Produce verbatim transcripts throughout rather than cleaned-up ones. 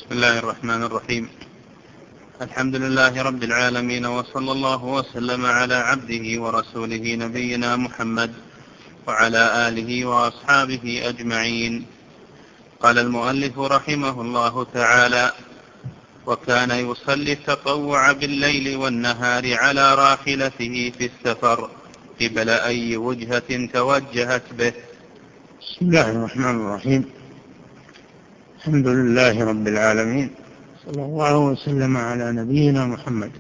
بسم الله الرحمن الرحيم. الحمد لله رب العالمين، وصلى الله وسلم على عبده ورسوله نبينا محمد وعلى آله وأصحابه أجمعين. قال المؤلف رحمه الله تعالى: وكان يصلي التطوع بالليل والنهار على راحلته في السفر قبل أي وجهة توجهت به. بسم الله الرحمن الرحيم. الحمد لله رب العالمين، صلى الله وسلم على نبينا محمد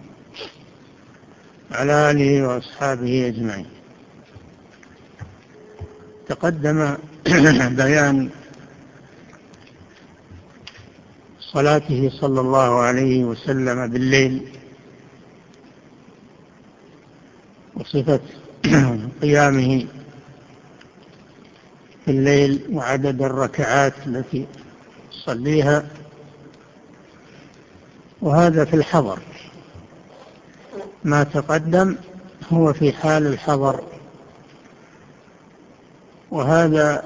وعلى آله وأصحابه أجمعين. تقدم بيان صلاته صلى الله عليه وسلم بالليل وصفة قيامه في الليل وعدد الركعات التي صليها، وهذا في الحضر. ما تقدم هو في حال الحضر، وهذا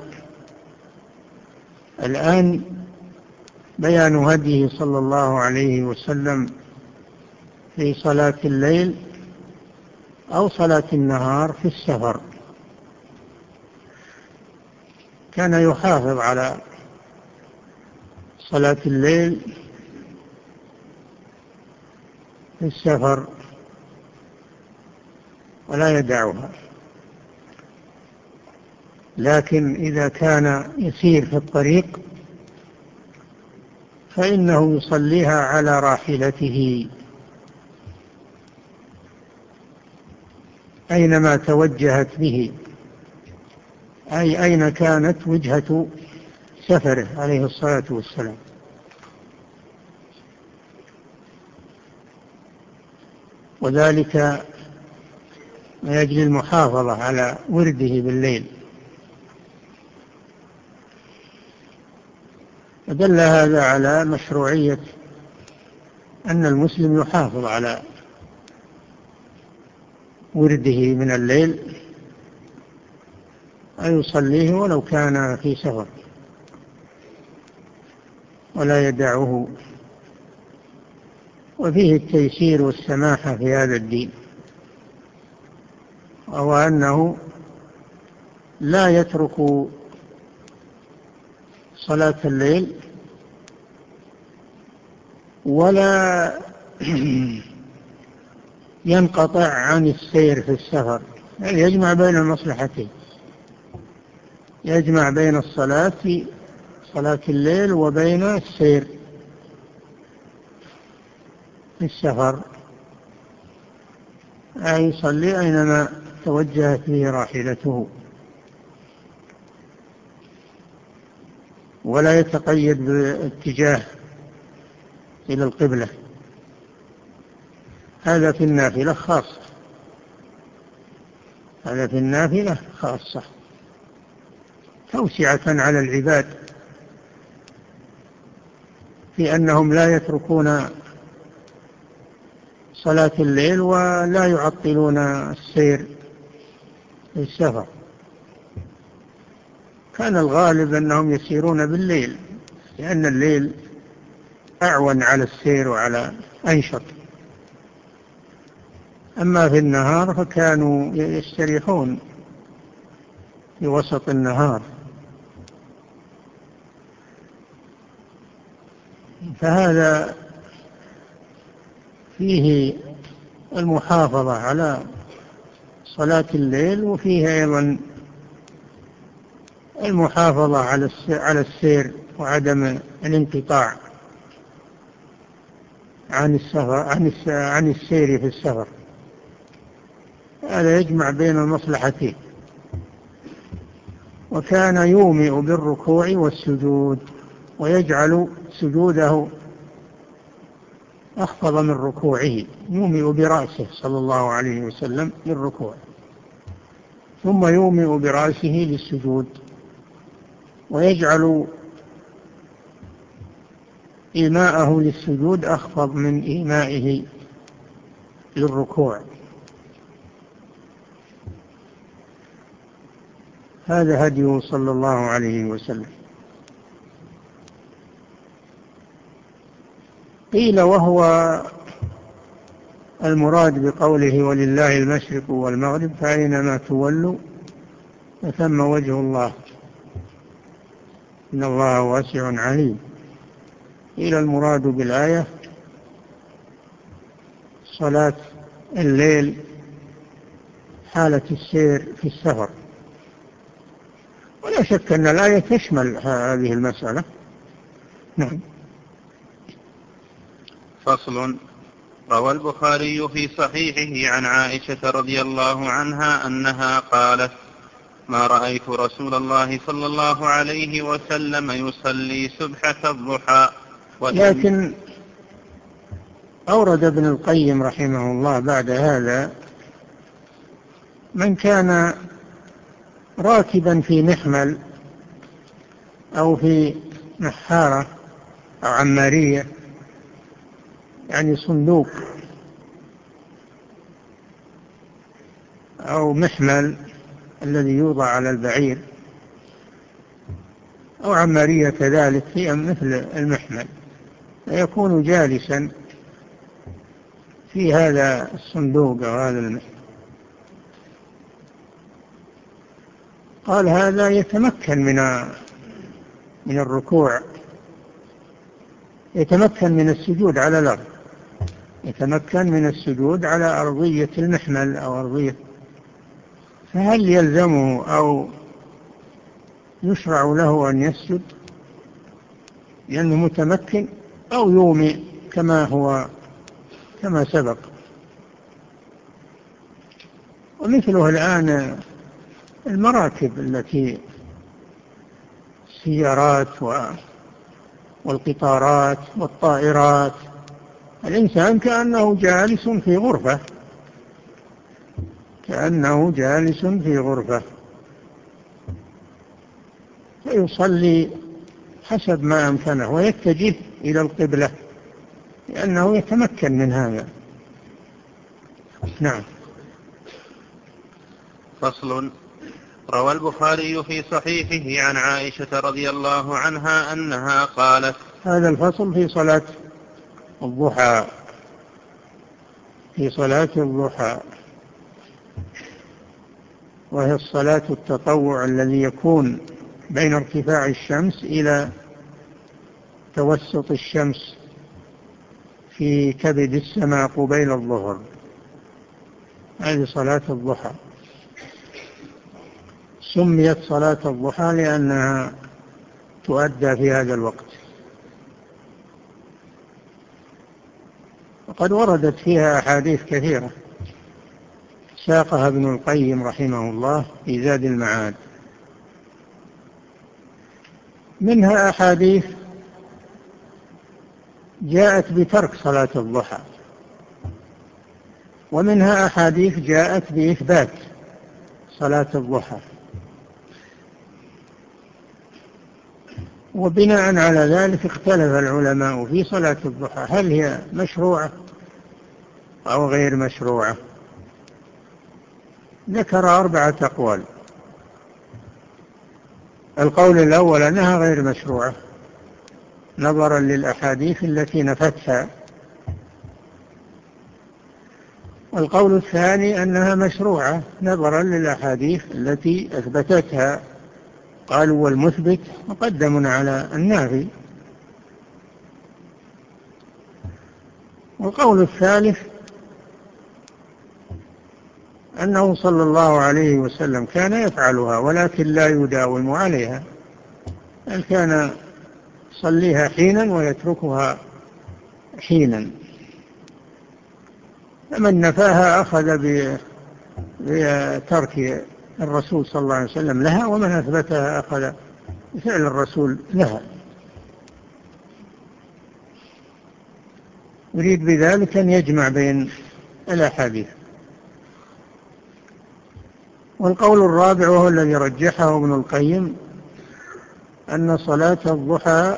الآن بيان هديه صلى الله عليه وسلم في صلاة الليل أو صلاة النهار في السفر. كان يحافظ على صلاة الليل في السفر ولا يدعها، لكن إذا كان يسير في الطريق فإنه يصليها على راحلته أينما توجهت به، أي أين كانت وجهة سفره عليه الصلاة والسلام. وذلك من أجل المحافظة على ورده بالليل. ودل هذا على مشروعية أن المسلم يحافظ على ورده من الليل أن يصليه ولو كان في سفر ولا يدعه. وفيه التيسير والسماحة في هذا الدين، وهو أنه لا يترك صلاة الليل ولا ينقطع عن السير في السفر، يعني يجمع بين المصلحتين، يجمع بين الصلاة في صلاة الليل وبين السير في السفر، أي يصلي أينما توجهت به راحلته، ولا يتقيد باتجاه إلى القبلة. هذا في النافلة خاصة، هذا في النافلة خاصة توسعة على العباد، في أنهم لا يتركون صلاة الليل ولا يعطلون السير في السفر. كان الغالب أنهم يسيرون بالليل، لأن الليل أعون على السير وعلى أنشط. أما في النهار فكانوا يستريحون في وسط النهار. فهذا فيه المحافظة على صلاة الليل، وفيه أيضا المحافظة على السير وعدم الانقطاع عن السفر عن السير في السفر. هذا يجمع بين المصلحتين. وكان يومئ بالركوع والسجود، ويجعل سجوده أخفض من ركوعه، يومئ برأسه صلى الله عليه وسلم للركوع، ثم يومئ برأسه للسجود، ويجعل إيماءه للسجود أخفض من إيمائه للركوع. هذا هديه صلى الله عليه وسلم. قيل وهو المراد بقوله ولله المشرق والمغرب فأينما تولوا فثم وجه الله إن الله واسع عليم. قيل المراد بالآية صلاة الليل حالة السير في السفر، ولا شك أن الآية تشمل هذه المسألة. نعم. فصل. روى البخاري في صحيحه عن عائشة رضي الله عنها أنها قالت: ما رأيت رسول الله صلى الله عليه وسلم يصلي سبحة الضحى. لكن أورد ابن القيم رحمه الله بعد هذا من كان راكبا في محمل أو في محارة أو عمارية، يعني صندوق أو محمل الذي يوضع على البعير، أو عمارية كذلك هي مثل المحمل، فيكون جالسا في هذا الصندوق أو هذا المحمل. قال هذا يتمكن من من الركوع، يتمكن من السجود على الأرض، يتمكن من السجود على أرضية المحمل أو أرضية، فهل يلزمه أو يشرع له أن يسجد لأنه متمكن، أو يومئ كما هو كما سبق؟ ومثله الآن المراكب التي السيارات والقطارات والطائرات، الإنسان كأنه جالس في غرفة، كأنه جالس في غرفة، فيصلي حسب ما أمكنه ويتجه إلى القبلة لأنه يتمكن من هذا. نعم. فصل. روى البخاري في صحيحه عن عائشة رضي الله عنها أنها قالت. هذا الفصل في صلاة الضحى، في صلاة الضحى، وهي الصلاة التطوع الذي يكون بين ارتفاع الشمس إلى توسط الشمس في كبد السماء قبيل الظهر، هذه صلاة الضحى. سميت صلاة الضحى لأنها تؤدى في هذا الوقت، وقد وردت فيها أحاديث كثيرة ساقها ابن القيم رحمه الله في زاد المعاد، منها أحاديث جاءت بترك صلاة الضحى، ومنها أحاديث جاءت بإثبات صلاة الضحى. وبناء على ذلك اختلف العلماء في صلاة الضحى، هل هي مشروعة أو غير مشروعة؟ ذكر أربعة أقوال. القول الأول أنها غير مشروعة نظرا للأحاديث التي نفتها، والقول الثاني أنها مشروعة نظرا للأحاديث التي أثبتتها، قالوا والمثبت مقدم على النافي. والقول الثالث أنه صلى الله عليه وسلم كان يفعلها ولكن لا يداوم عليها، بل كان يصليها حينا ويتركها حينا، فمن نفاها أخذ بترك الرسول صلى الله عليه وسلم لها، ومن أثبتها أخذ بفعل الرسول لها. يريد بذلك أن يجمع بين الأحاديث. والقول الرابع وهو الذي رجحه ابن القيم أن صلاة الضحى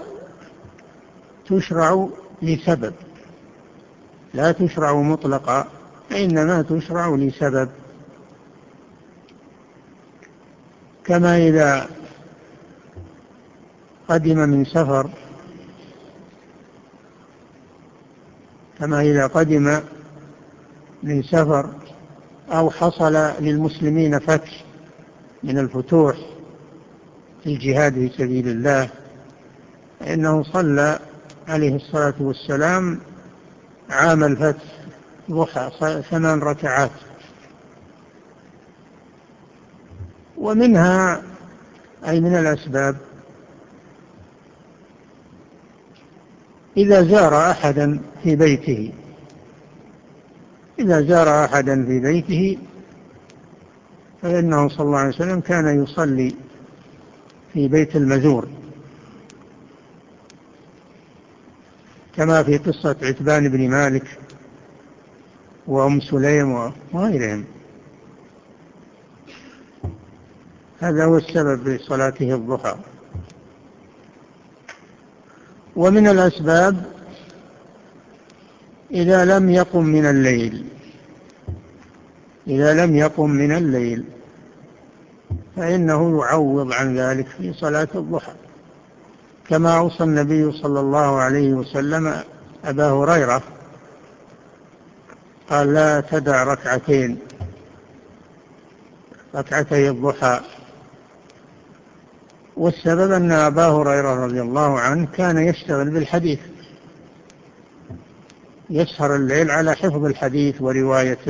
تشرع لسبب، لا تشرع مطلقا، إنما تشرع لسبب، كما إذا قدم من سفر كما إذا قدم من سفر أو حصل للمسلمين فتح من الفتوح في الجهاد في سبيل الله، فإنه صلى عليه الصلاة والسلام عام الفتح ضحى ثمان ركعات. ومنها أي من الأسباب إذا زار أحدا في بيته إذا زار أحدا في بيته فإنه صلى الله عليه وسلم كان يصلي في بيت المزور، كما في قصة عتبان بن مالك وأم سليم وغيرهم. هذا هو السبب في صلاته الضحى. ومن الأسباب إذا لم يقم من الليل إذا لم يقم من الليل فإنه يعوض عن ذلك في صلاة الضحى، كما أوصى النبي صلى الله عليه وسلم أبا هريرة قال: لا تدع ركعتين ركعتي الضحى. والسبب أن أبا هريرة رضي الله عنه كان يشتغل بالحديث، يسهر الليل على حفظ الحديث وروايته،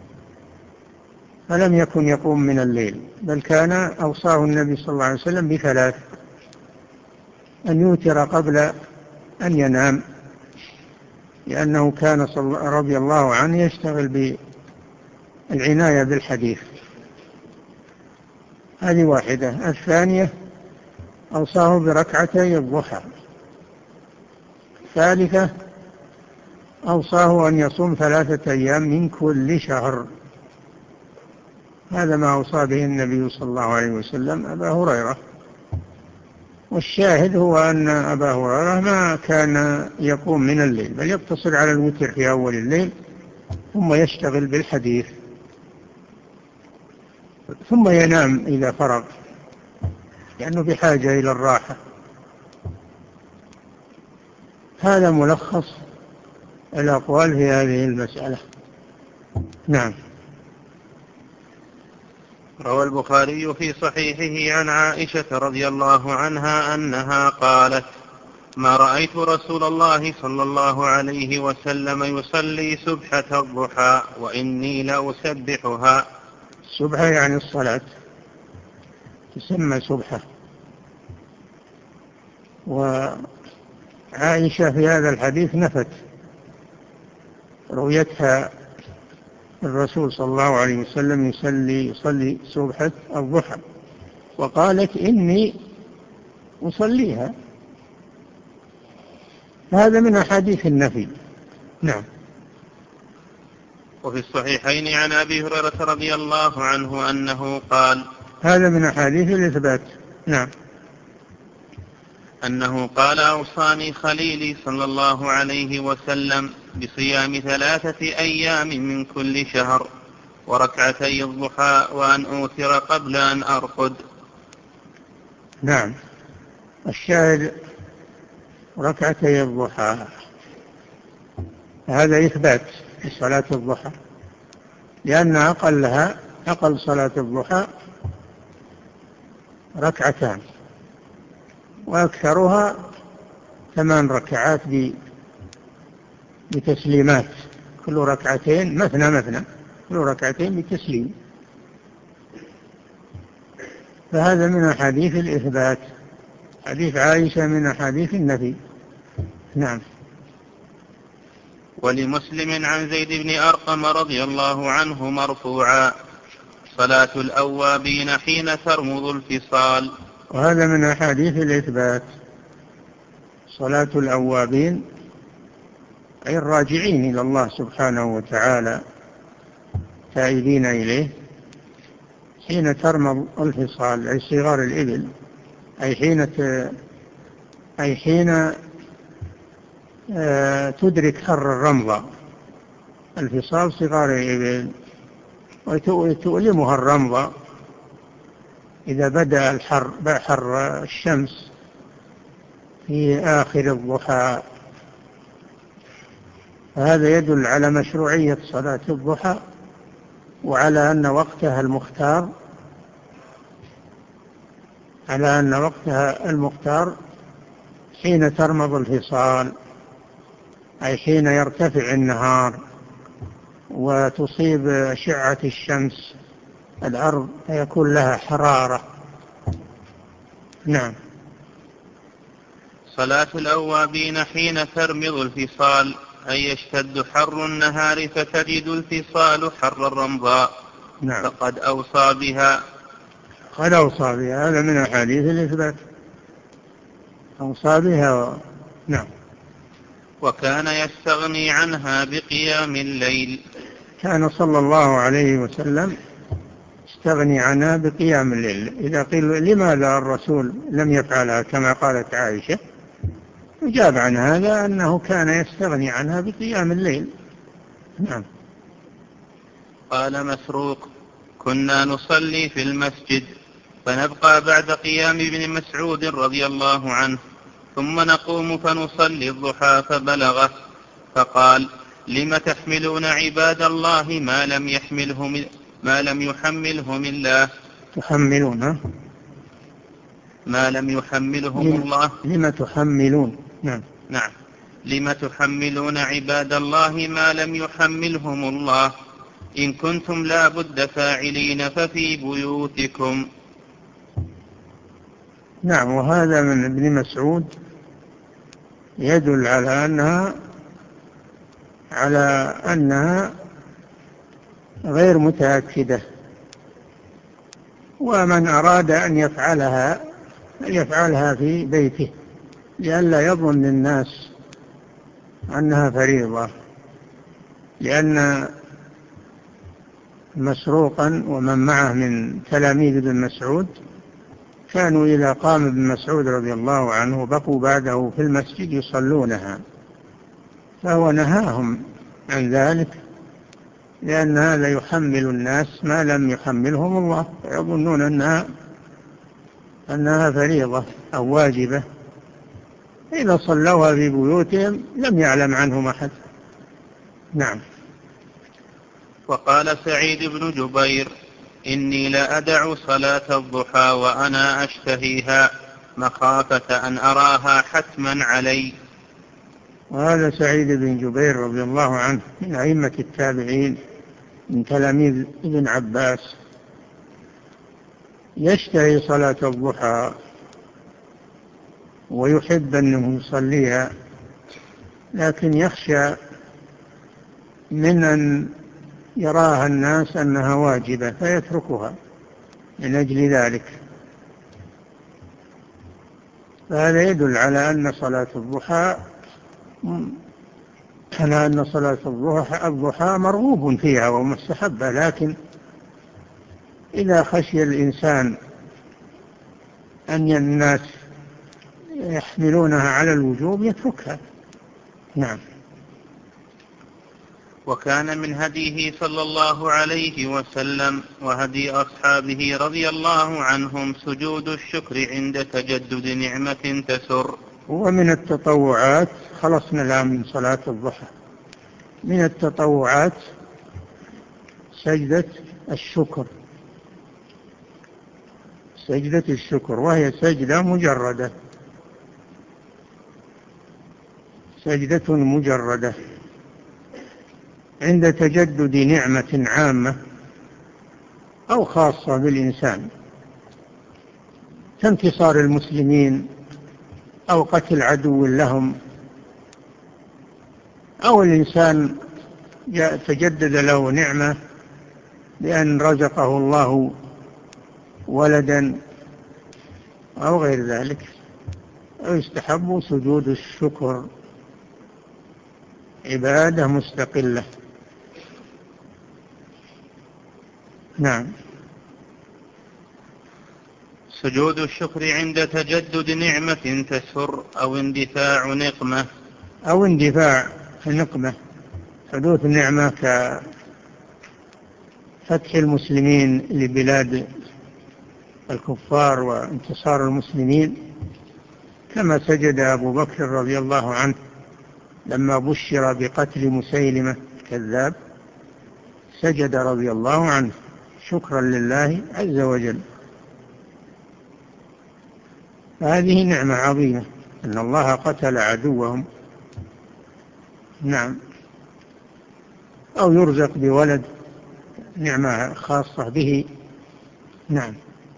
فلم يكن يقوم من الليل، بل كان أوصاه النبي صلى الله عليه وسلم بثلاث: أن يوتر قبل أن ينام، لأنه كان رضي الله عنه يشتغل بالعناية بالحديث. هذه واحدة. الثانية أوصاه بركعتي الضحى. الثالثة أوصاه أن يصوم ثلاثة أيام من كل شهر. هذا ما أوصى به النبي صلى الله عليه وسلم أبا هريرة. والشاهد هو أن أبا هريرة ما كان يقوم من الليل، بل يقتصر على الوتر في أول الليل ثم يشتغل بالحديث ثم ينام إذا فرغ، لأنه بحاجة إلى الراحة. هذا ملخص الأقوال في هذه المسألة. نعم. روى البخاري في صحيحه عن عائشة رضي الله عنها أنها قالت: ما رأيت رسول الله صلى الله عليه وسلم يصلي سبحة الضحى وإني لأسبحها. السبحة يعني الصلاة، تسمى سبحة. وعائشة في هذا الحديث نفت رؤيتها الرسول صلى الله عليه وسلم يصلي يصلي سبحة الضحى، وقالت: إني أصليها. هذا من أحاديث النفي. نعم. وفي الصحيحين عن أبي هريرة رضي الله عنه أنه قال: هذا من أحاديث الإثبات. نعم. أنه قال: أوصاني خليلي صلى الله عليه وسلم بصيام ثلاثة أيام من كل شهر وركعتي الضحى وأن أوتر قبل أن أرقد. نعم. الشاهد ركعتي الضحى هذا إثبات في صلاة الضحى، لأن أقلها أقل صلاة الضحى ركعتان، وأكثرها ثمان ركعات بتسليمات، كل ركعتين مثنى مثنى، كل ركعتين بتسليم. فهذا من أحاديث الإثبات. حديث عائشة من أحاديث النفي. نعم. ولمسلم عن زيد بن أرقم رضي الله عنه مرفوعا: صلاة الأوابين حين ترمض الفصال. وهذا من أحاديث الإثبات. صلاة الأوابين أي الراجعين إلى الله سبحانه وتعالى تائبين إليه حين ترمض الفصال، أي صغار الإبل، أي حين ت... أي حين تدرك حر الرمضة. الفصال صغار الإبل، وتؤلمها الرمضة إذا بدأ الحر بحر الشمس في آخر الضحى. هذا يدل على مشروعية صلاة الضحى، وعلى أن وقتها المختار على أن وقتها المختار حين ترمض الفصال، أي حين يرتفع النهار وتصيب أشعة الشمس الأرض فيكون لها حرارة. نعم. صلاة الأوابين حين ترمض الفصال، أي يشتد حر النهار فتجد الفصال حر الرمضاء. نعم. فقد أوصى بها قد أوصى بها، هذا من أحاديث الإثبات، أوصى بها و... نعم. وكان يستغني عنها بقيام الليل. كان صلى الله عليه وسلم استغني عنها بقيام الليل. إذا قيل لماذا الرسول لم يفعلها كما قالت عائشة، أجاب عن هذا أنه كان يستغني عنها بقيام الليل. نعم. قال مسروق: كنا نصلي في المسجد فنبقى بعد قيام ابن مسعود رضي الله عنه، ثم نقوم فنصلي الضحى فبلغه فقال: لم تحملون عباد الله ما لم يحملهم ما لم يحملهم الله تحملون ما لم يحملهم لم الله لم تحملون نعم نعم لم تحملون عباد الله ما لم يحملهم الله، إن كنتم لا بد فاعلين ففي بيوتكم. نعم. وهذا من ابن مسعود يدل على أنها على أنها غير متأكدة، ومن أراد أن يفعلها يفعلها في بيته لئلا يظن الناس أنها فريضة، لأن مسروقا ومن معه من تلاميذ ابن مسعود كانوا إذا قام ابن مسعود رضي الله عنه بقوا بعده في المسجد يصلونها، فهو نهاهم عن ذلك، لأن هذا يحمل الناس ما لم يحملهم الله، يظنون أنها أنها فريضة أو واجبة، إذا صلوها في بيوتهم لم يعلم عنهم أحد. نعم. وقال سعيد بن جبير: إني لا أدع صلاة الضحى وأنا أشتهيها مخافة أن أراها حتما علي. وهذا سعيد بن جبير رضي الله عنه من أئمة التابعين من تلاميذ ابن عباس، يشتهي صلاة الضحى ويحب أنه يصليها، لكن يخشى من أن يراها الناس أنها واجبة فيتركها من أجل ذلك. فهذا يدل على أن صلاة الضحى على أن صلاة الضحى الضحى مرغوب فيها ومستحبة، لكن إذا خشي الإنسان أن الناس يحملونها على الوجوب يتركها. نعم. وكان من هديه صلى الله عليه وسلم وهدي أصحابه رضي الله عنهم سجود الشكر عند تجدد نعمة تسر. ومن التطوعات، خلصنا الآن من صلاة الضحى، من التطوعات سجدة الشكر، سجدة الشكر، وهي سجدة مجردة، سجدة مجردة عند تجدد نعمة عامة أو خاصة بالإنسان كانتصار المسلمين أو قتل عدو لهم، أو الإنسان تجدد له نعمة بأن رزقه الله ولدا أو غير ذلك، أو يستحب سجود الشكر، عبادة مستقلة. نعم. سجود الشكر عند تجدد نعمة تسر أو اندفاع نقمة أو اندفاع نقمة، حدوث نعمة كفتح المسلمين لبلاد الكفار وانتصار المسلمين، كما سجد أبو بكر رضي الله عنه لما بشر بقتل مسيلمة الكذاب سجد رضي الله عنه شكرا لله عز وجل. هذه نعمة عظيمة أن الله قتل عدوهم. نعم. أو يرزق بولد، نعمة خاصة به. نعم.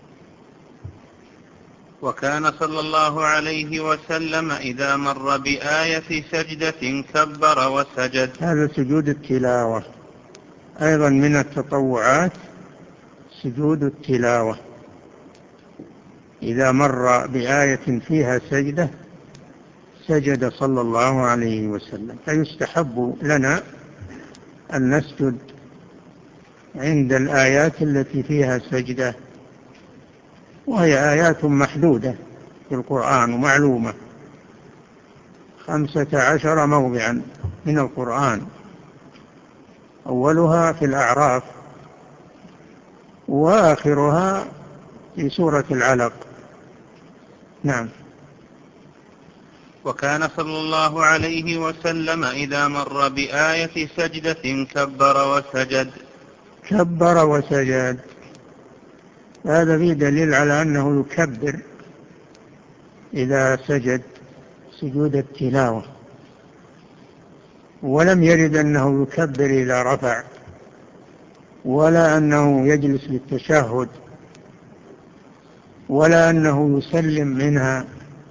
وكان صلى الله عليه وسلم إذا مر بآية سجدة كبر وسجد. هذا سجود التلاوة أيضا من التطوعات، سجود التلاوة. إذا مر بآية فيها سجدة سجد صلى الله عليه وسلم. فيستحب لنا أن نسجد عند الآيات التي فيها سجدة، وهي آيات محدودة في القرآن ومعلومة، خمسة عشر موضعا من القرآن، أولها في الأعراف وآخرها في سورة العلق. نعم. وكان صلى الله عليه وسلم إذا مر بآية سجدة كبر وسجد. كبر وسجد، هذا فيه دليل على أنه يكبر إذا سجد سجود التلاوة، ولم يرد أنه يكبر إذا رفع، ولا أنه يجلس للتشهد، ولا أنه يسلم منها.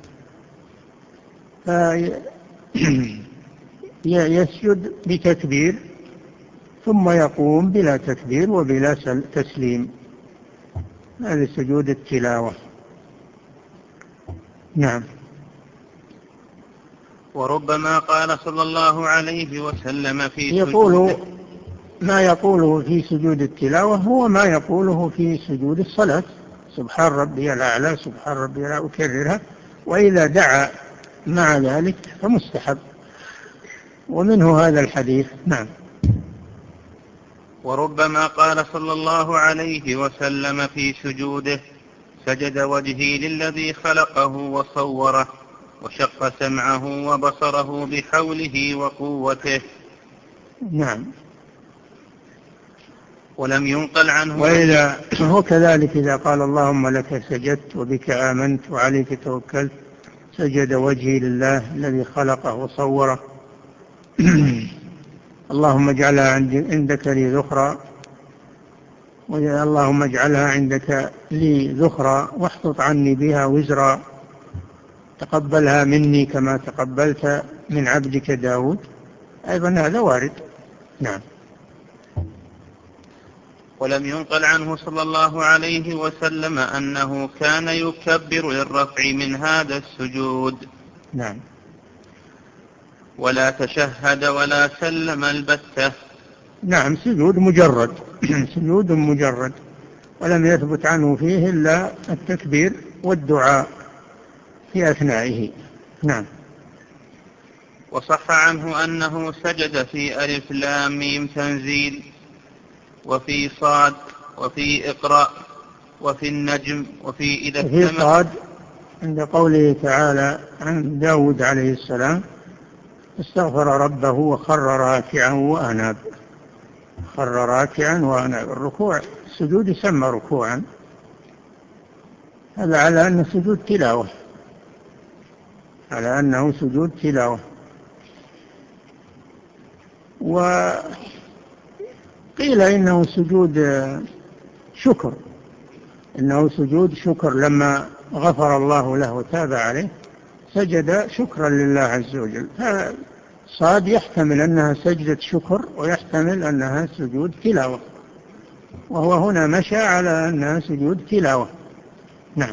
فيسجد بتكبير ثم يقوم بلا تكبير وبلا تسليم. هذا سجود التلاوة. نعم. وربما قال صلى الله عليه وسلم في يقول ما يقوله في سجود التلاوة هو ما يقوله في سجود الصلاة، سبحان ربي الأعلى سبحان ربي الأعلى، أكررها، وإذا دعا مع ذلك فمستحب، ومنه هذا الحديث. نعم. وربما قال صلى الله عليه وسلم في سجوده سجد وجهي للذي خلقه وصوره وشق سمعه وبصره بحوله وقوته. نعم. ولم ينقل عنه. وإذا هو كذلك إذا قال اللهم لك سجدت وبك آمنت وعليك توكلت سجد وجهي لله الذي خلقه وصوره. اللهم اجعلها عندك لي ذخرا، اللهم اجعلها عندك لي ذخرا واحطط عني بها وزرا، تقبلها مني كما تقبلت من عبدك داود. أيضا هذا وارد. نعم. ولم ينقل عنه صلى الله عليه وسلم أنه كان يكبر للرفع من هذا السجود. نعم. ولا تشهد ولا سلم البتة. نعم. سجود مجرد سجود مجرد، ولم يثبت عنه فيه إلا التكبير والدعاء في أثنائه. نعم. وصح عنه أنه سجد في ألف لام ميم تنزيل، وفي صاد، وفي اقرأ، وفي النجم، وفي إذا وفي صاد عند قوله تعالى عن داود عليه السلام استغفر ربه وخر راكعا وأناب. خر راكعا وأناب. الركوع السجود يسمى ركوعا، هذا على أنه سجود تلاوة، على أنه سجود تلاوة. وقيل إنه سجود شكر، إنه سجود شكر، لما غفر الله له وتاب عليه سجد شكرا لله عز وجل. صاد يحتمل أنها سجدة شكر ويحتمل أنها سجود تلاوة، وهو هنا مشى على أنها سجود تلاوة. نعم.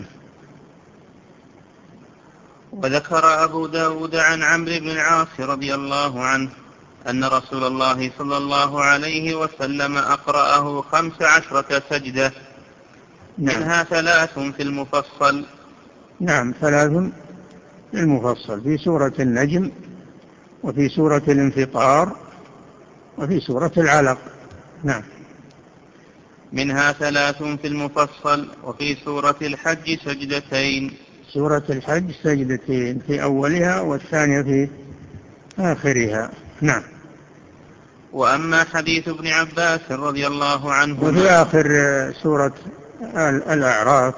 وذكر أبو داود عن عمرو بن العاص رضي الله عنه أن رسول الله صلى الله عليه وسلم أقرأه خمس عشرة سجدة. نعم. منها ثلاث في المفصل. نعم. ثلاث في المفصل، في سورة النجم، وفي سورة الانفطار، وفي سورة العلق. نعم. منها ثلاث في المفصل، وفي سورة الحج سجدتين. سورة الحج سجدتين، في أولها والثانية في آخرها. نعم. وأما حديث ابن عباس رضي الله عنه وفي آخر سورة الأعراف،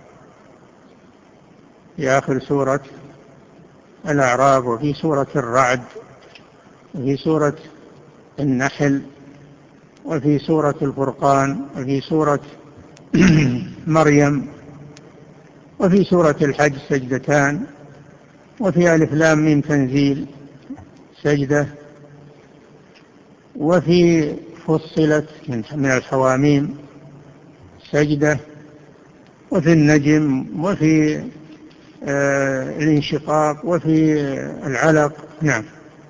في آخر سورة الأعراف وفي سورة الرعد وفي سورة النحل وفي سورة الفرقان وفي سورة مريم وفي سورة الحج سجدتان، وفي ألف لام ميم تنزيل سجدة، وفي فصلت من الحواميم سجدة، وفي النجم، وفي آه الانشقاق، وفي العلق. نعم.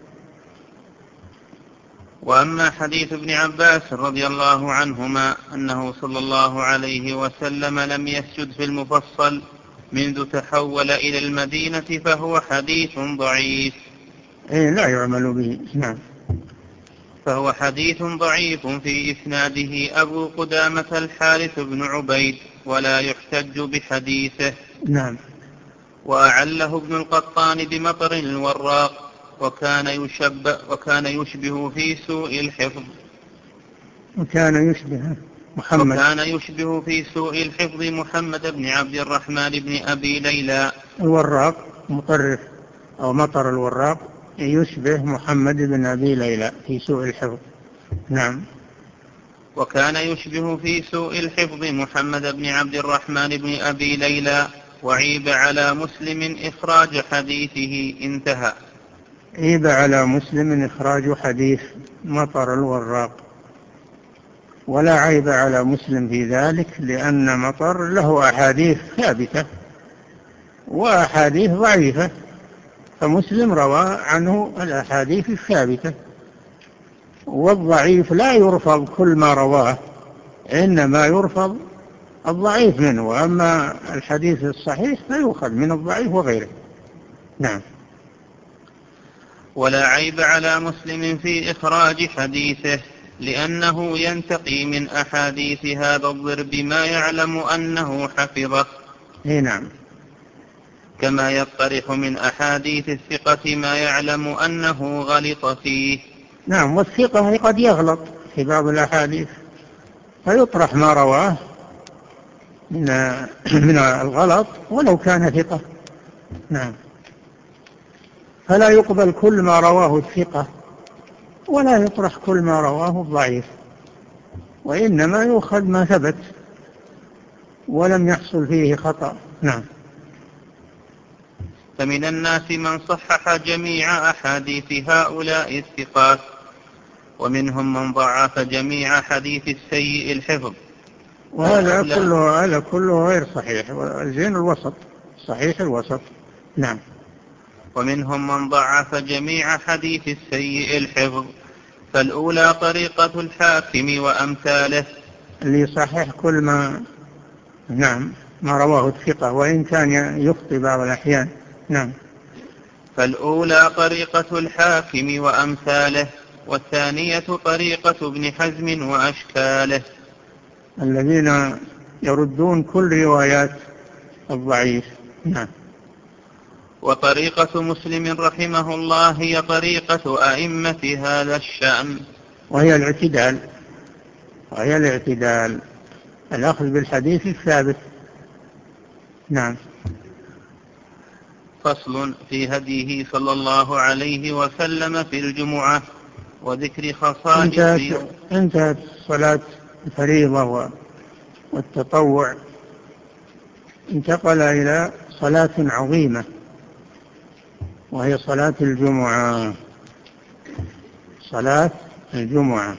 وأما حديث ابن عباس رضي الله عنهما أنه صلى الله عليه وسلم لم يسجد في المفصل منذ تحول إلى المدينة فهو حديث ضعيف. إيه لا يعمل به. نعم. فهو حديث ضعيف في إسناده أبو قدامة الحارث بن عبيد ولا يحتج بحديثه. نعم. وأعله ابن القطان بمطر الوراق وكان يشبه, وكان يشبه في سوء الحفظ وكان يشبه محمد وكان يشبه في سوء الحفظ محمد بن عبد الرحمن بن أبي ليلى. الوراق مطرف أو مطر الوراق يشبه محمد بن أبي ليلى في سوء الحفظ. نعم. وكان يشبه في سوء الحفظ محمد بن عبد الرحمن بن أبي ليلى وعيب على مسلم إخراج حديثه. انتهى. عيب على مسلم إخراج حديث مطر الوراق، ولا عيب على مسلم في ذلك، لأن مطر له أحاديث ثابتة وأحاديث ضعيفة، فمسلم روى عنه الأحاديث الثابتة، والضعيف لا يرفض كل ما رواه، إنما يرفض الضعيف منه، وأما الحديث الصحيح فيؤخذ من الضعيف وغيره. نعم. ولا عيب على مسلم في إخراج حديثه لأنه ينتقي من أحاديث هذا الضرب ما يعلم أنه حفظه. نعم. كما يطرح من أحاديث الثقة ما يعلم أنه غلط فيه. نعم. والثقة قد يغلط في بعض الأحاديث فيطرح ما رواه من من الغلط ولو كان ثقة. نعم. فلا يقبل كل ما رواه الثقة ولا يطرح كل ما رواه الضعيف، وإنما يؤخذ ما ثبت ولم يحصل فيه خطأ. نعم. فمن الناس من صحح جميع أحاديث هؤلاء الثقات ومنهم من ضعف جميع حديث السيء الحفظ، وهذا كله هذا كله غير صحيح. زين الوسط، صحيح الوسط. نعم. ومنهم من ضعف جميع حديث السيء الحفظ، فالأولى طريقة الحاكم وأمثاله، اللي يصحح كل ما نعم ما رواه الثقة وإن كان يخطئ بعض الأحيان. نعم. فالأولى طريقة الحاكم وأمثاله، والثانية طريقة ابن حزم وأشكاله، الذين يردون كل روايات الضعيف. نعم. وطريقة مسلم رحمه الله هي طريقة أئمة هذا الشأن، وهي الاعتدال وهي الاعتدال الأخذ بالحديث الثابت. نعم. فصل في هديه صلى الله عليه وسلم في الجمعة وذكر خصائص. انتهت صلاة الفريضة والتطوع، انتقل إلى صلاة عظيمة وهي صلاة الجمعة. صلاة الجمعة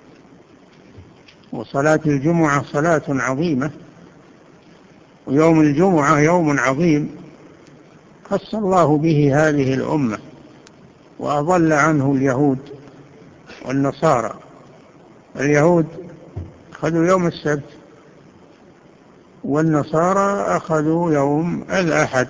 وصلاة الجمعة صلاة عظيمة، ويوم الجمعة يوم عظيم خص الله به هذه الأمة وأضل عنه اليهود والنصارى. اليهود أخذوا يوم السبت والنصارى أخذوا يوم الأحد،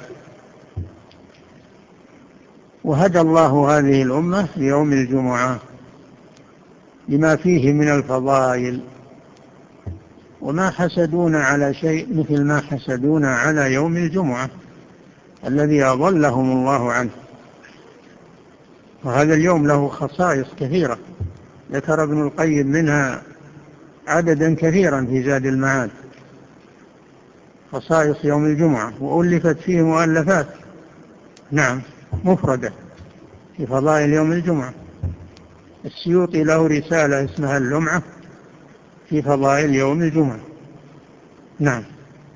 وهدى الله هذه الأمة ليوم الجمعة لما فيه من الفضائل، وما حسدون على شيء مثل ما حسدون على يوم الجمعة الذي أضلهم الله عنه. وهذا اليوم له خصائص كثيرة ذكر ابن القيم منها عددا كثيرا في زاد المعاد، خصائص يوم الجمعة، وألفت فيه مؤلفات نعم مفردة في فضائل يوم الجمعة. السيوطي له رسالة اسمها اللمعة في فضائل يوم الجمعة. نعم.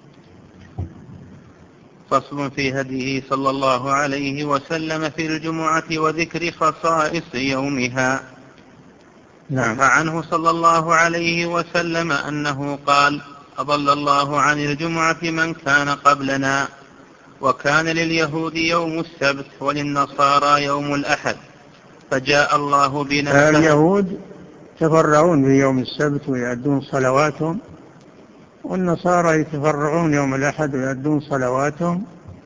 فصل في هديه صلى الله عليه وسلم في الجمعة وذكر خصائص يومها. نعم. فعنه صلى الله عليه وسلم أنه قال: أضل الله عن الجمعة من كان قبلنا، وكان لليهود يوم السبت وللنصارى يوم الأحد، فجاء الله بنا. اليهود يتفرعون في يوم السبت ويؤدون صلواتهم، والنصارى يتفرعون يوم الأحد ويؤدون صلواتهم،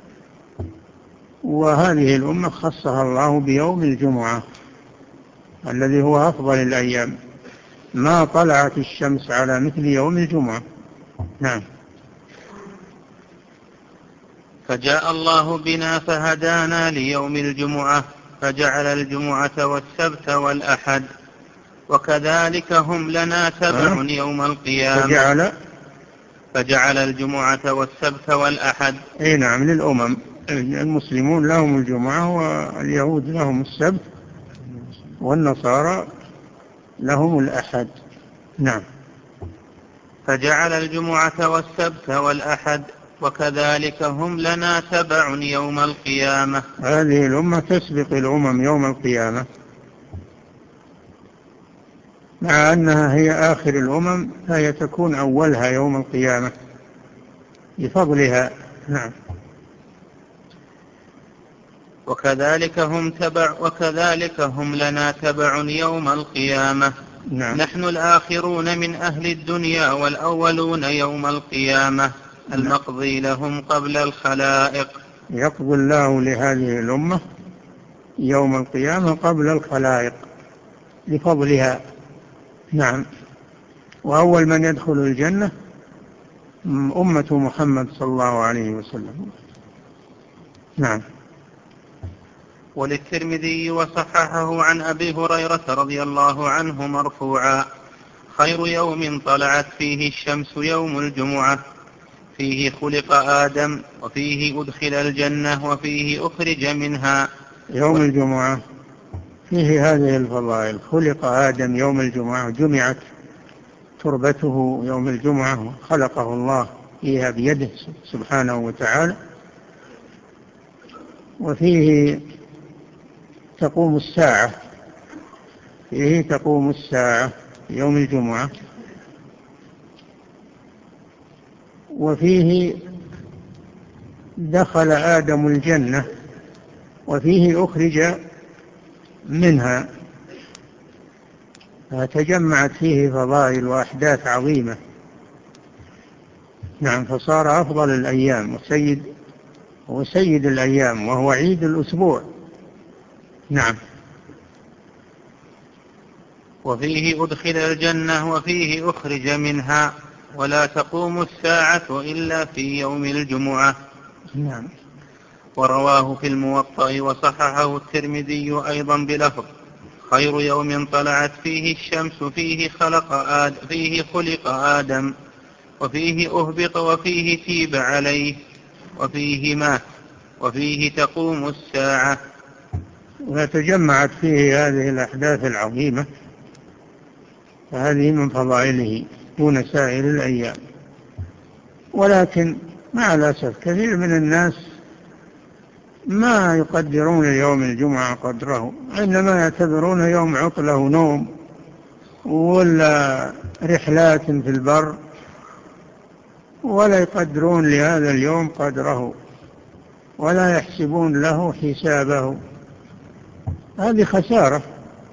وهذه الأمة خصها الله بيوم الجمعة الذي هو أفضل الأيام، ما طلعت الشمس على مثل يوم الجمعة. نعم. فجاء الله بنا فهدانا ليوم الجمعة، فجعل الجمعة والسبت والأحد، وكذلك هم لنا تبع يوم القيامة. فجعل فجعل الجمعة والسبت والأحد. اي نعم، للأمم، المسلمون لهم الجمعة واليهود لهم السبت والنصارى لهم الأحد. نعم. فجعل الجمعة والسبت والأحد، وكذلك هم لنا تبع يوم القيامة. هذه الأمة تسبق الأمم يوم القيامة، مع أنها هي آخر الأمم فهي تكون أولها يوم القيامة بفضلها. نعم. وكذلك هم تبع وكذلك هم لنا تبع يوم القيامة. نعم. نحن الآخرون من أهل الدنيا والأولون يوم القيامة، المقضي لهم قبل الخلائق. يقضي الله لهذه الأمة يوم القيامة قبل الخلائق لفضلها. نعم. وأول من يدخل الجنة أمة محمد صلى الله عليه وسلم. نعم. وللترمذي وصححه عن أبي هريرة رضي الله عنه مرفوعا: خير يوم طلعت فيه الشمس يوم الجمعة، فيه خلق آدم، وفيه أدخل الجنة، وفيه أخرج منها. يوم الجمعة فيه هذه الفضائل: خلق آدم يوم الجمعة، جمعت تربته يوم الجمعة، خلقه الله فيها بيده سبحانه وتعالى، وفيه تقوم الساعة، فيه تقوم الساعة يوم الجمعة، وفيه دخل آدم الجنة، وفيه أخرج منها، فتجمعت فيه فضائل وأحداث عظيمة. نعم. فصار أفضل الأيام وسيد وسيد الأيام، وهو عيد الأسبوع. نعم. وفيه أدخل الجنة، وفيه أخرج منها، ولا تقوم الساعة إلا في يوم الجمعة. نعم. ورواه في الموطأ وصححه الترمذي أيضا بلفظ: خير يوم طلعت فيه الشمس، فيه خلق آدم فيه خلق آدم، وفيه أهبط، وفيه تيب عليه، وفيه مات، وفيه تقوم الساعة. وتجمعت فيه هذه الأحداث العظيمة، فهذه من فضائله دون سائر الأيام. ولكن مع الأسف كثير من الناس ما يقدرون يوم الجمعة قدره، إنما يعتبرون يوم عطلة ونوم ولا رحلات في البر، ولا يقدرون لهذا اليوم قدره ولا يحسبون له حسابه. هذه خسارة.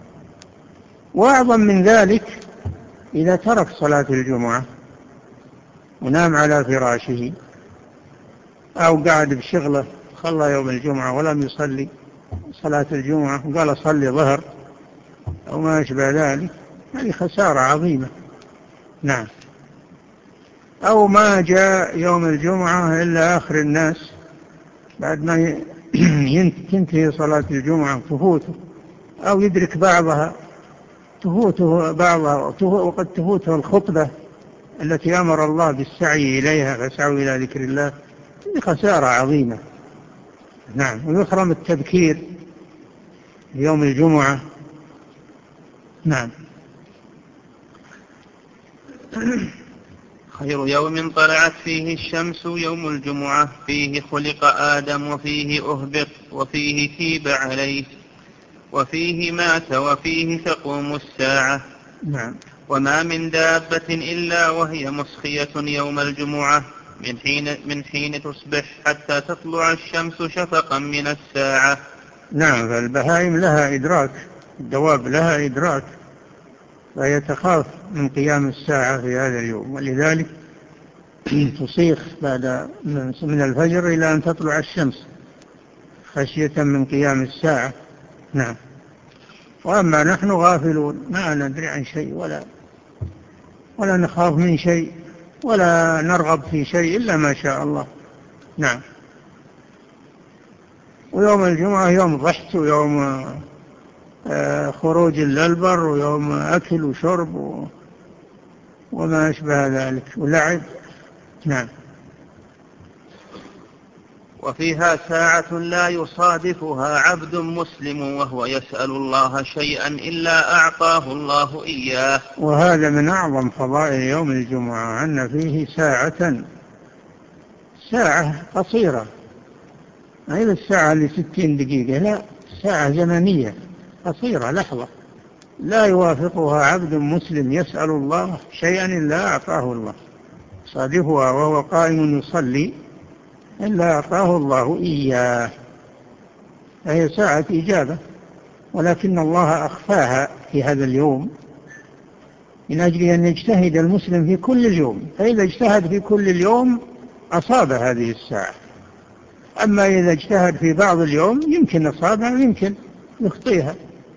وأعظم من ذلك إذا ترك صلاة الجمعة ونام على فراشه أو قاعد بشغله، خلى يوم الجمعة ولم يصلي صلاة الجمعة وقال صلي ظهر أو ما أشبه ذلك، هذه خسارة عظيمة. نعم. أو ما جاء يوم الجمعة إلا آخر الناس بعد ما تنتهي صلاة الجمعة تفوته أو يدرك بعضها، تفوته بعضها وقد تفوته الخطبة التي أمر الله بالسعي إليها، فاسعوا إلى ذكر الله، هذه خسارة عظيمة. نعم. ويحرم التبكير يوم الجمعة. نعم. خير يوم طلعت فيه الشمس يوم الجمعة، فيه خلق آدم وفيه أهبط وفيه تيب عليه وفيه مات وفيه تقوم الساعة. نعم. وما من دابة إلا وهي مسخية يوم الجمعة من حين, من حين تصبح حتى تطلع الشمس شفقا من الساعة. نعم. فالبهائم لها إدراك، الدواب لها إدراك، فهي تخاف من قيام الساعة في هذا اليوم، ولذلك تصيخ بعد من الفجر إلى أن تطلع الشمس خشية من قيام الساعة. نعم. وأما نحن غافلون، ما ندري عن شيء ولا ولا نخاف من شيء ولا نرغب في شيء إلا ما شاء الله. نعم. ويوم الجمعة يوم ضحك ويوم خروج للبر ويوم أكل وشرب وما أشبه ذلك ولعب. نعم. وفيها ساعة لا يصادفها عبد مسلم وهو يسأل الله شيئا إلا أعطاه الله إياه. وهذا من أعظم فضائل يوم الجمعة، أن فيه ساعة ساعة قصيرة، ما هي الساعة لستين دقيقة، لا، ساعة زمنية قصيرة، لحظة لا يوافقها عبد مسلم يسأل الله شيئا إلا أعطاه الله، صادفها وهو قائم يصلي إلا أعطاه الله إياه. فهي ساعة إجابة، ولكن الله أخفاها في هذا اليوم من أجل أن يجتهد المسلم في كل اليوم، فإذا اجتهد في كل اليوم أصاب هذه الساعة. أما إذا اجتهد في بعض اليوم يمكن أصابها ويمكن يخطيها.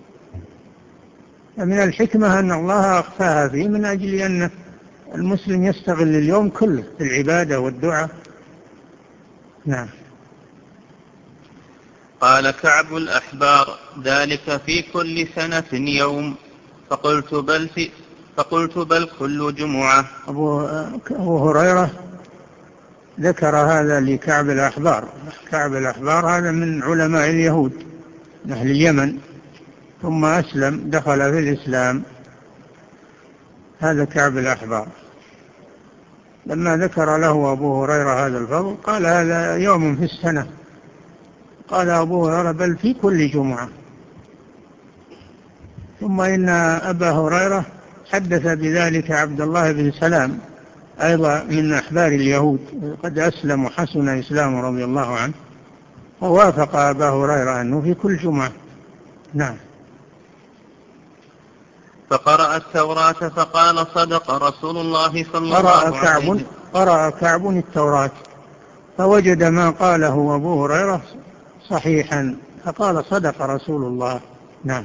فمن الحكمة أن الله أخفاها فيه من أجل أن المسلم يستغل اليوم كله في العبادة والدعاء. نعم. قال كعب الأحبار: ذلك في كل سنة يوم. فقلت بل, في فقلت بل كل جمعة. أبو, أبو هريرة ذكر هذا لكعب الأحبار. كعب الأحبار هذا من علماء اليهود من أهل اليمن، ثم أسلم، دخل في الإسلام. هذا كعب الأحبار. لما ذكر له أبو هريرة هذا الفضل قال هذا يوم في السنة. قال أبو هريرة بل في كل جمعة. ثم إن أبا هريرة حدث بذلك عبد الله بن سلام أيضا من أحبار اليهود، قد أسلم وحسن إسلامه رضي الله عنه، ووافق أبا هريرة أنه في كل جمعة. نعم. فقرأ التوراة فقال صدق رسول الله صلى الله عليه وسلم. قرأ كعب التوراة فوجد ما قاله أبو هريرة صحيحا، فقال صدق رسول الله. نعم.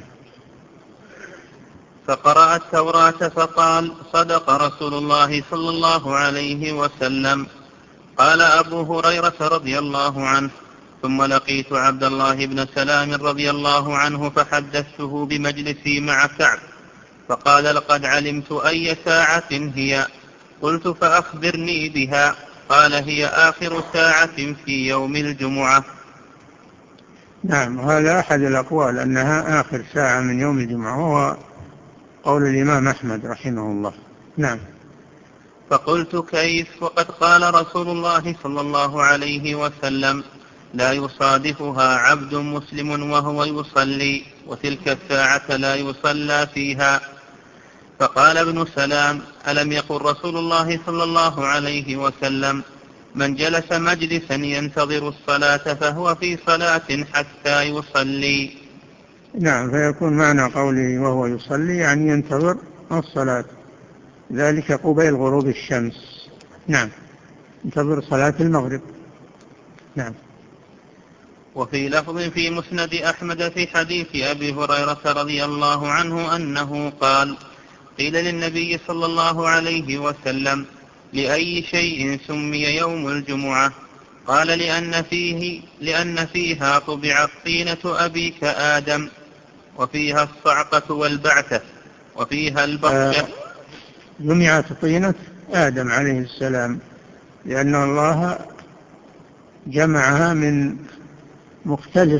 فقرأ التوراة فقال صدق رسول الله صلى الله عليه وسلم. قال أبو هريرة رضي الله عنه: ثم لقيت عبد الله بن سلام رضي الله عنه فحدثته بمجلسي مع كعب، فقال لقد علمت أي ساعة هي. قلت فأخبرني بها. قال هي آخر ساعة في يوم الجمعة. نعم. هذا أحد الأقوال أنها آخر ساعة من يوم الجمعة، وهو قول الإمام أحمد رحمه الله. نعم. فقلت كيف وقد قال رسول الله صلى الله عليه وسلم: لا يصادفها عبد مسلم وهو يصلي، وتلك الساعة لا يصلى فيها. فقال ابن سلام: ألم يقل رسول الله صلى الله عليه وسلم: من جلس مجلسا ينتظر الصلاة فهو في صلاة حتى يصلي. نعم. فيكون معنى قوله وهو يصلي يعني ينتظر الصلاة، ذلك قبيل غروب الشمس. نعم. ينتظر صلاة المغرب. نعم. وفي لفظ في مسند أحمد في حديث أبي هريرة رضي الله عنه أنه قال: قيل للنبي صلى الله عليه وسلم: لأي شيء سمي يوم الجمعة؟ قال: لأن, فيه لأن فيها طبعت طينة أبيك آدم. وفيها الصعقة والبعثة وفيها البطشة. آه جمعت طينة آدم عليه السلام لأن الله جمعها من مختلف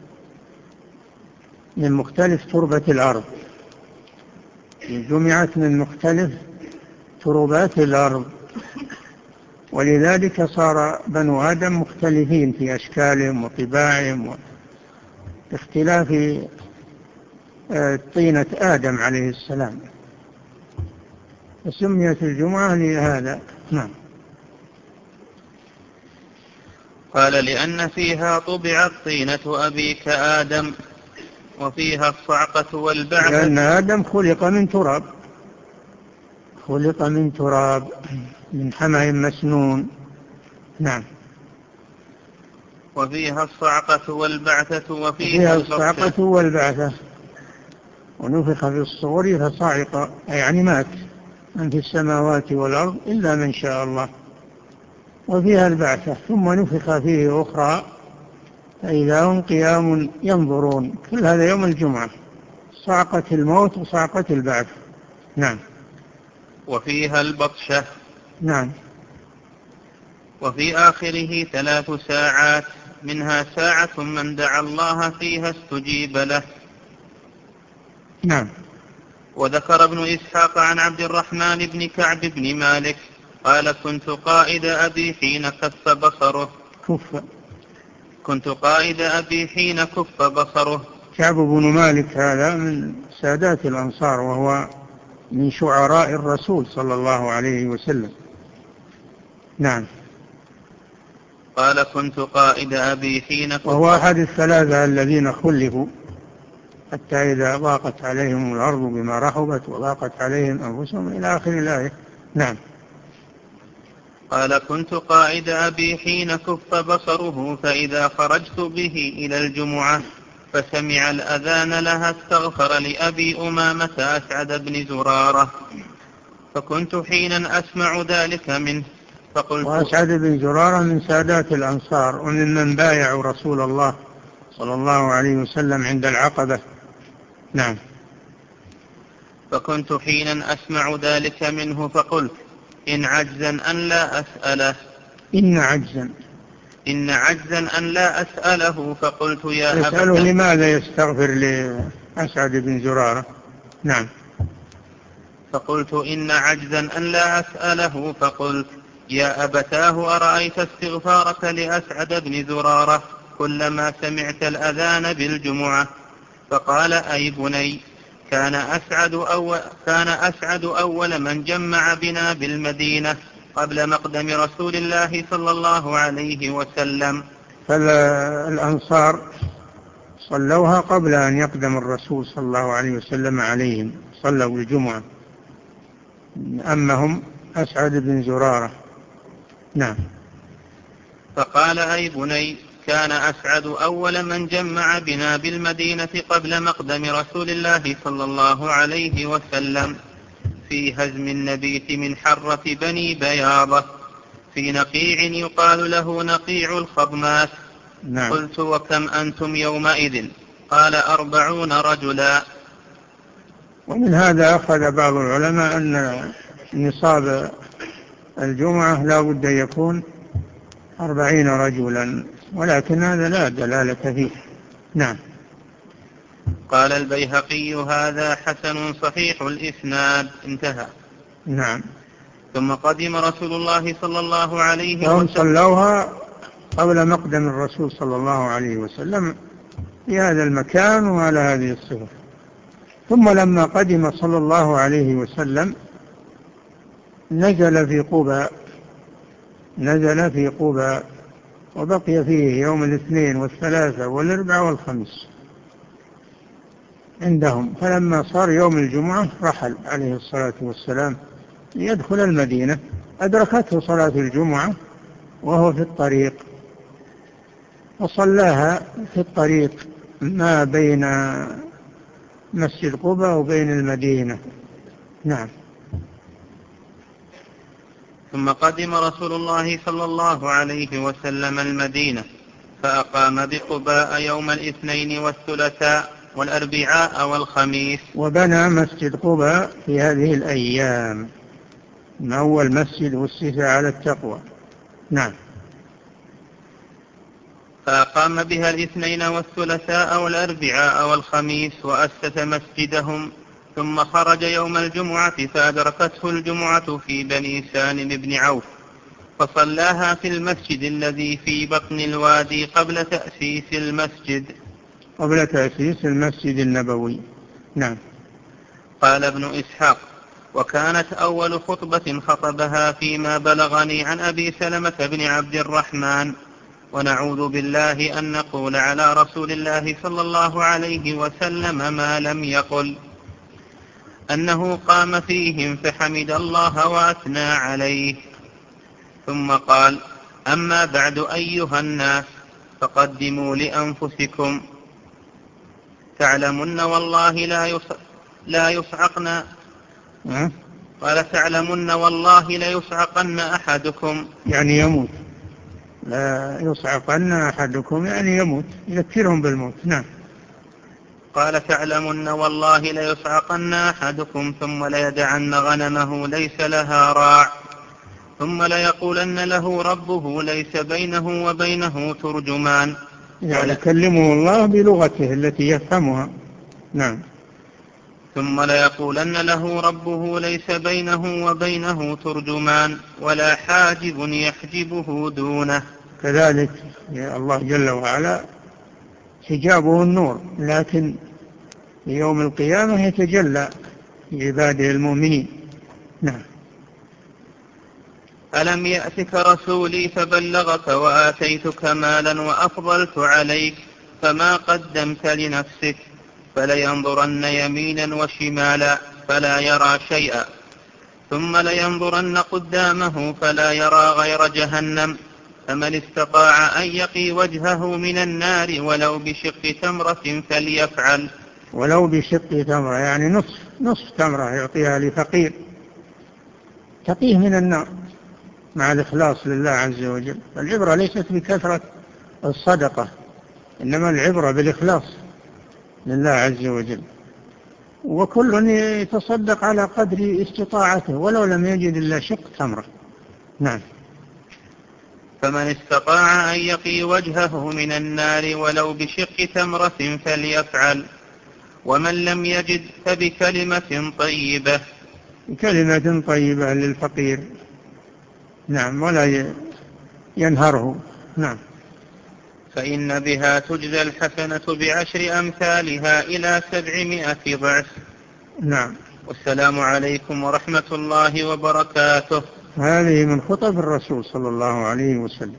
من مختلف تربة الأرض، جمعت من مختلف تربات الأرض، ولذلك صار بنو آدم مختلفين في أشكالهم وطباعهم واختلاف طينة آدم عليه السلام، فسميت الجمعة لهذا. نعم. قال لأن فيها طبعت طينة أبيك آدم وفيها الصعقة والبعث، لأن آدم خلق من تراب، خلق من تراب من حمأ مسنون. نعم. وفيها الصعقة والبعثة وفيها وفيها الصعقة والبعثة، ونفخ في الصور فصعق يعني مات من في السماوات والأرض إلا من شاء الله، وفيها البعثة ثم نفخ فيه أخرى فإذا هم قيام ينظرون. كل هذا يوم الجمعة، صعقة الموت وصعقة البعث. نعم. وفيها البطشة. نعم. وفي آخره ثلاث ساعات منها ساعة من دعا الله فيها استجيب له. نعم. وذكر ابن إسحاق عن عبد الرحمن بن كعب بن مالك قال كنت قائد أبي حين كف بصره كف كنت قائد أبي حين كف بصره. كعب بن مالك هذا من سادات الأنصار، وهو من شعراء الرسول صلى الله عليه وسلم. نعم. قال كنت قائد أبي حين كف، وهو أحد الثلاثة الذين خلفوا حتى إذا ضاقت عليهم الأرض بما رحبت وضاقت عليهم أنفسهم إلى آخر الآية. نعم. قال كنت قائد أبي حين كف بصره فإذا خرجت به إلى الجمعة فسمع الأذان لها استغفر لأبي أمامة أسعد بن زرارة، فكنت حينا أسمع ذلك منه فقلت. وأسعد بن زرارة من سادات الأنصار وممن بايعوا رسول الله صلى الله عليه وسلم عند العقبة. نعم. فكنت حينا أسمع ذلك منه فقلت إن عجزا أن لا أسأله إن عجزا إن عجزا أن لا أسأله فقلت يا أبا. يسأله لماذا يستغفر لأسعد بن زرارة. نعم. فقلت إن عجزا أن لا أسأله فقلت يا أبتاه أرأيت استغفارك لأسعد بن زرارة كلما سمعت الأذان بالجمعة؟ فقال أي بني كان أسعد أول, كان أسعد أول من جمع بنا بالمدينة قبل مقدم رسول الله صلى الله عليه وسلم. فالأنصار صلوها قبل أن يقدم الرسول صلى الله عليه وسلم عليهم، صلوا الجمعة، أما هم أسعد بن زرارة. نعم. فقال أي بني كان أسعد أول من جمع بنا بالمدينة قبل مقدم رسول الله صلى الله عليه وسلم في هزم النبيت من حرة بني بياضة في نقيع يقال له نقيع الخضمات. نعم. قلت وكم أنتم يومئذ؟ قال أربعون رجلا. ومن هذا أخذ بعض العلماء أن نصاب الجمعة لا بد أن يكون أربعين رجلا، ولكن هذا لا دلالة فيه. نعم. قال البيهقي هذا حسن صحيح الإسناد. انتهى. نعم. ثم قدم رسول الله صلى الله عليه وسلم، فهم صلوها قبل مقدم الرسول صلى الله عليه وسلم في هذا المكان وعلى هذه الصفة. ثم لما قدم صلى الله عليه وسلم نزل في قباء نزل في قباء وبقي فيه يوم الاثنين والثلاثة والاربع والخمس عندهم، فلما صار يوم الجمعة رحل عليه الصلاة والسلام ليدخل المدينة، أدركته صلاة الجمعة وهو في الطريق وصلاها في الطريق ما بين مسجد قباء وبين المدينة. نعم. ثم قدم رسول الله صلى الله عليه وسلم المدينة فأقام بقباء يوم الاثنين والثلاثاء والأربعاء والخميس. وبنى مسجد قباء في هذه الأيام، من أول مسجد أسس على التقوى. نعم. فأقام بها الاثنين والثلاثاء والأربعاء والخميس وأسس مسجدهم، ثم خرج يوم الجمعة فأدركته الجمعة في بني سالم بن عوف، فصلاها في المسجد الذي في بطن الوادي قبل تأسيس المسجد قبل تأسيس المسجد النبوي. نعم. قال ابن إسحاق: وكانت أول خطبة خطبها فيما بلغني عن أبي سلمة بن عبد الرحمن، ونعوذ بالله أن نقول على رسول الله صلى الله عليه وسلم ما لم يقل، أنه قام فيهم فحمد الله وأثنى عليه، ثم قال: أما بعد أيها الناس، فقدموا لأنفسكم، تعلمن والله لا لا يصعقن قال: تعلمن والله لا يصعقن أحدكم، يعني يموت، لا يصعقن أحدكم يعني يموت، يذكرهم بالموت. نعم. قال: تعلمن والله لا يصعقن أحدكم ثم ليدعن غنمه ليس لها راع، ثم ليقولن له ربه ليس بينه وبينه ترجمان، يعني يكلمه الله بلغته التي يفهمها. نعم. ثم ليقولن له ربه ليس بينه وبينه ترجمان ولا حاجب يحجبه دونه. كذلك يا الله جل وعلا حجابه النور، لكن في يوم القيامة يتجلى لعباده المؤمنين. نعم. ألم يأتك رسولي فبلغك وآتيتك مالا وأفضلت عليك فما قدمت لنفسك، فلينظرن يمينا وشمالا فلا يرى شيئا، ثم لينظرن قدامه فلا يرى غير جهنم، فمن استطاع أن يقي وجهه من النار ولو بشق تمرة فليفعل. ولو بشق تمرة يعني نصف نصف تمرة يعطيها لفقير تقيه من النار مع الإخلاص لله عز وجل. العبرة ليست بكثرة الصدقة، إنما العبرة بالإخلاص لله عز وجل، وكل يتصدق على قدر استطاعته ولو لم يجد إلا شق تمرة. نعم. فمن استطاع أن يقي وجهه من النار ولو بشق تمرة فليفعل، ومن لم يجد فبكلمة طيبة كلمة طيبة للفقير. نعم. ولا ينهره. نعم. فإن بها تجزى الحسنة بعشر أمثالها إلى سبعمائة ضعف. نعم. والسلام عليكم ورحمة الله وبركاته. هذه من خطب الرسول صلى الله عليه وسلم،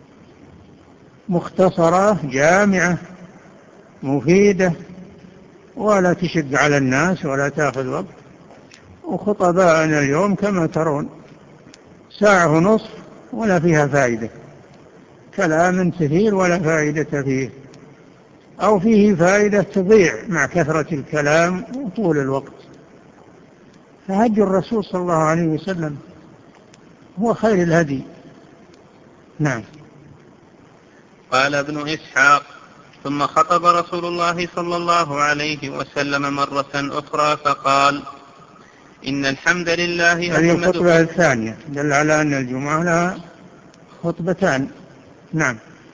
مختصرة جامعة مفيدة، ولا تشق على الناس ولا تأخذ وقت. وخطباءنا اليوم كما ترون ساعة ونصف ولا فيها فائدة، كلام كثير ولا فائدة فيه، أو فيه فائدة تضيع مع كثرة الكلام وطول الوقت. فهدي الرسول صلى الله عليه وسلم هو خير الهدي. نعم. قال ابن إسحاق: ثم خطب رسول الله صلى الله عليه وسلم مرة أخرى فقال: إن الحمد لله. هذه الخطبة الثانية دل على أن الجمعة لها خطبتان. نعم.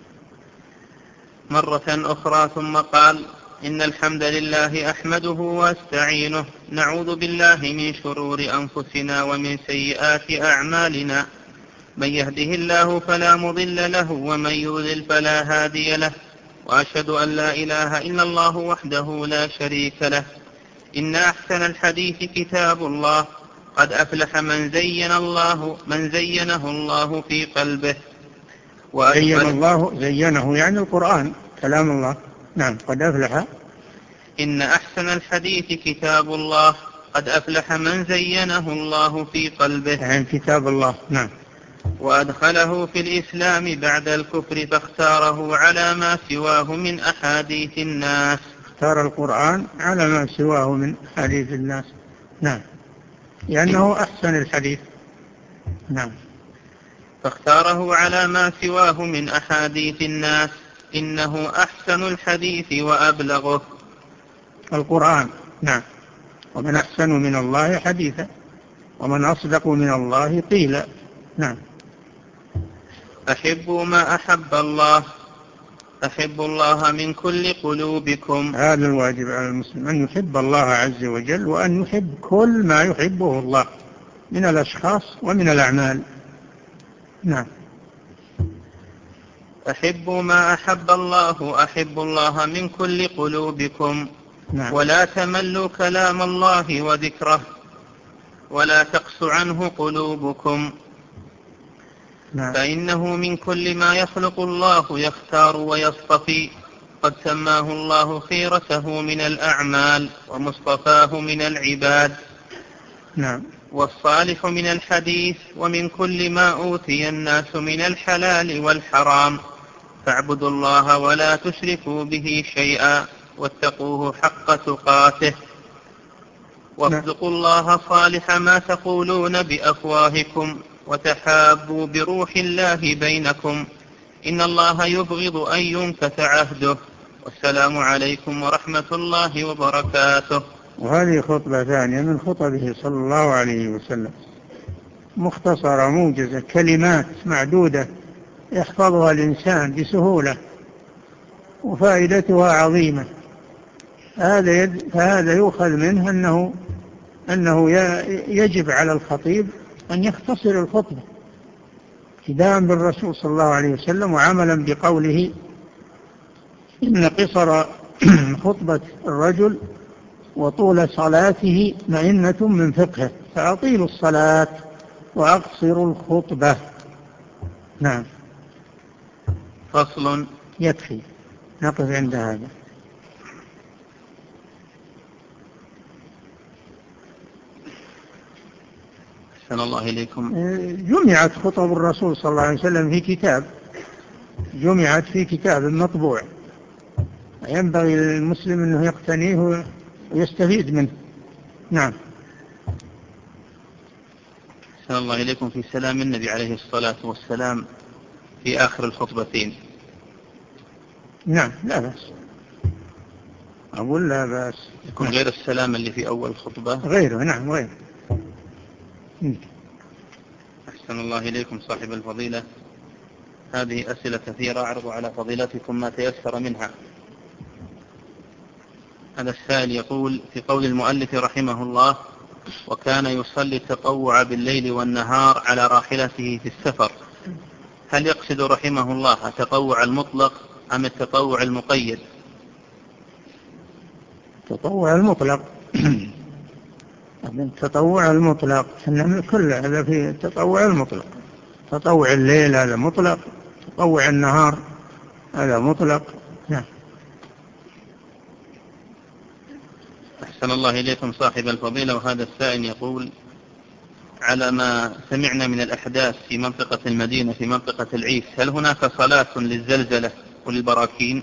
مرة أخرى ثم قال: إن الحمد لله أحمده وأستعينه، نعوذ بالله من شرور أنفسنا ومن سيئات أعمالنا، من يهده الله فلا مضل له ومن يضلل فلا هادي له، وأشهد أن لا إله إلا الله وحده لا شريك له. إن أحسن الحديث كتاب الله، قد أفلح من زين الله من زينه الله في قلبه. زين الله زينه يعني القرآن كلام الله. نعم. قد أفلح. إن أحسن الحديث كتاب الله، قد أفلح من زينه الله في قلبه، يعني كتاب الله. نعم. وأدخله في الإسلام بعد الكفر فاختاره على ما سواه من أحاديث الناس. اختار القرآن على ما سواه من حديث الناس. نعم. لأنه أحسن الحديث. نعم. فاختاره على ما سواه من أحاديث الناس، إنه أحسن الحديث وأبلغه. القرآن. نعم. ومن أحسن من الله حديثا ومن أصدق من الله قيلا. نعم. أحبوا ما أحب الله، أحب الله من كل قلوبكم. هذا الواجب على المسلم، أن يحب الله عز وجل وأن يحب كل ما يحبه الله من الأشخاص ومن الأعمال. نعم. أحبوا ما أحب الله، أحب الله من كل قلوبكم. نعم. ولا تملوا كلام الله وذكره، ولا تقس عنه قلوبكم. نعم. فإنه من كل ما يخلق الله يختار ويصطفي، قد سماه الله خيرته من الأعمال ومصطفاه من العباد. نعم. والصالح من الحديث ومن كل ما أوتي الناس من الحلال والحرام. فاعبدوا الله ولا تشركوا به شيئا، واتقوه حق تقاته، واصدقوا الله صالح ما تقولون بأفواهكم، وتحابوا بروح الله بينكم، إن الله يبغض أن ينكث عهده. والسلام عليكم ورحمة الله وبركاته. وهذه خطبة ثانية من خطبه صلى الله عليه وسلم، مختصرة موجزة، كلمات معدودة يحفظها الإنسان بسهولة وفائدتها عظيمة. هذا فهذا يؤخذ منه أنه أنه يجب على الخطيب أن يختصر الخطبة ابتداء بالرسول صلى الله عليه وسلم، وعملا بقوله إن قصر خطبة الرجل وطول صلاته مئنة من فقهه، فأطيلوا الصلاة وأقصروا الخطبة. نعم. فصل. يكفي، نقف عند هذا. أحسن الله إليكم. جمعت خطب الرسول صلى الله عليه وسلم في كتاب، جمعت في كتاب مطبوع، ينبغي للمسلم أنه يقتنيه ويستفيد منه. نعم. أحسن الله إليكم. في سلام النبي عليه الصلاة والسلام في آخر الخطبتين. نعم، لا بأس، أقول لا بأس. يكون غير السلام اللي في أول الخطبة؟ غيره. نعم، غيره. أحسن الله إليكم صاحب الفضيلة. هذه أسئلة كثيرة، أعرض على فضيلتكم ما تيسر منها. هذا السائل يقول: في قول المؤلف رحمه الله: وكان يصلي التطوع بالليل والنهار على راحلته في السفر، هل يقصد رحمه الله التطوع المطلق أم التطوع المقيد؟ التطوع المطلق. التطوع المطلق إنما كل هذا في التطوع المطلق. تطوع الليل هذا مطلق، تطوع النهار هذا مطلق. نعم. أحسن الله إليكم صاحب الفضيلة. وهذا السائل يقول: على ما سمعنا من الأحداث في منطقة المدينة في منطقة العيس، هل هناك صلاة للزلزلة وللبراكين؟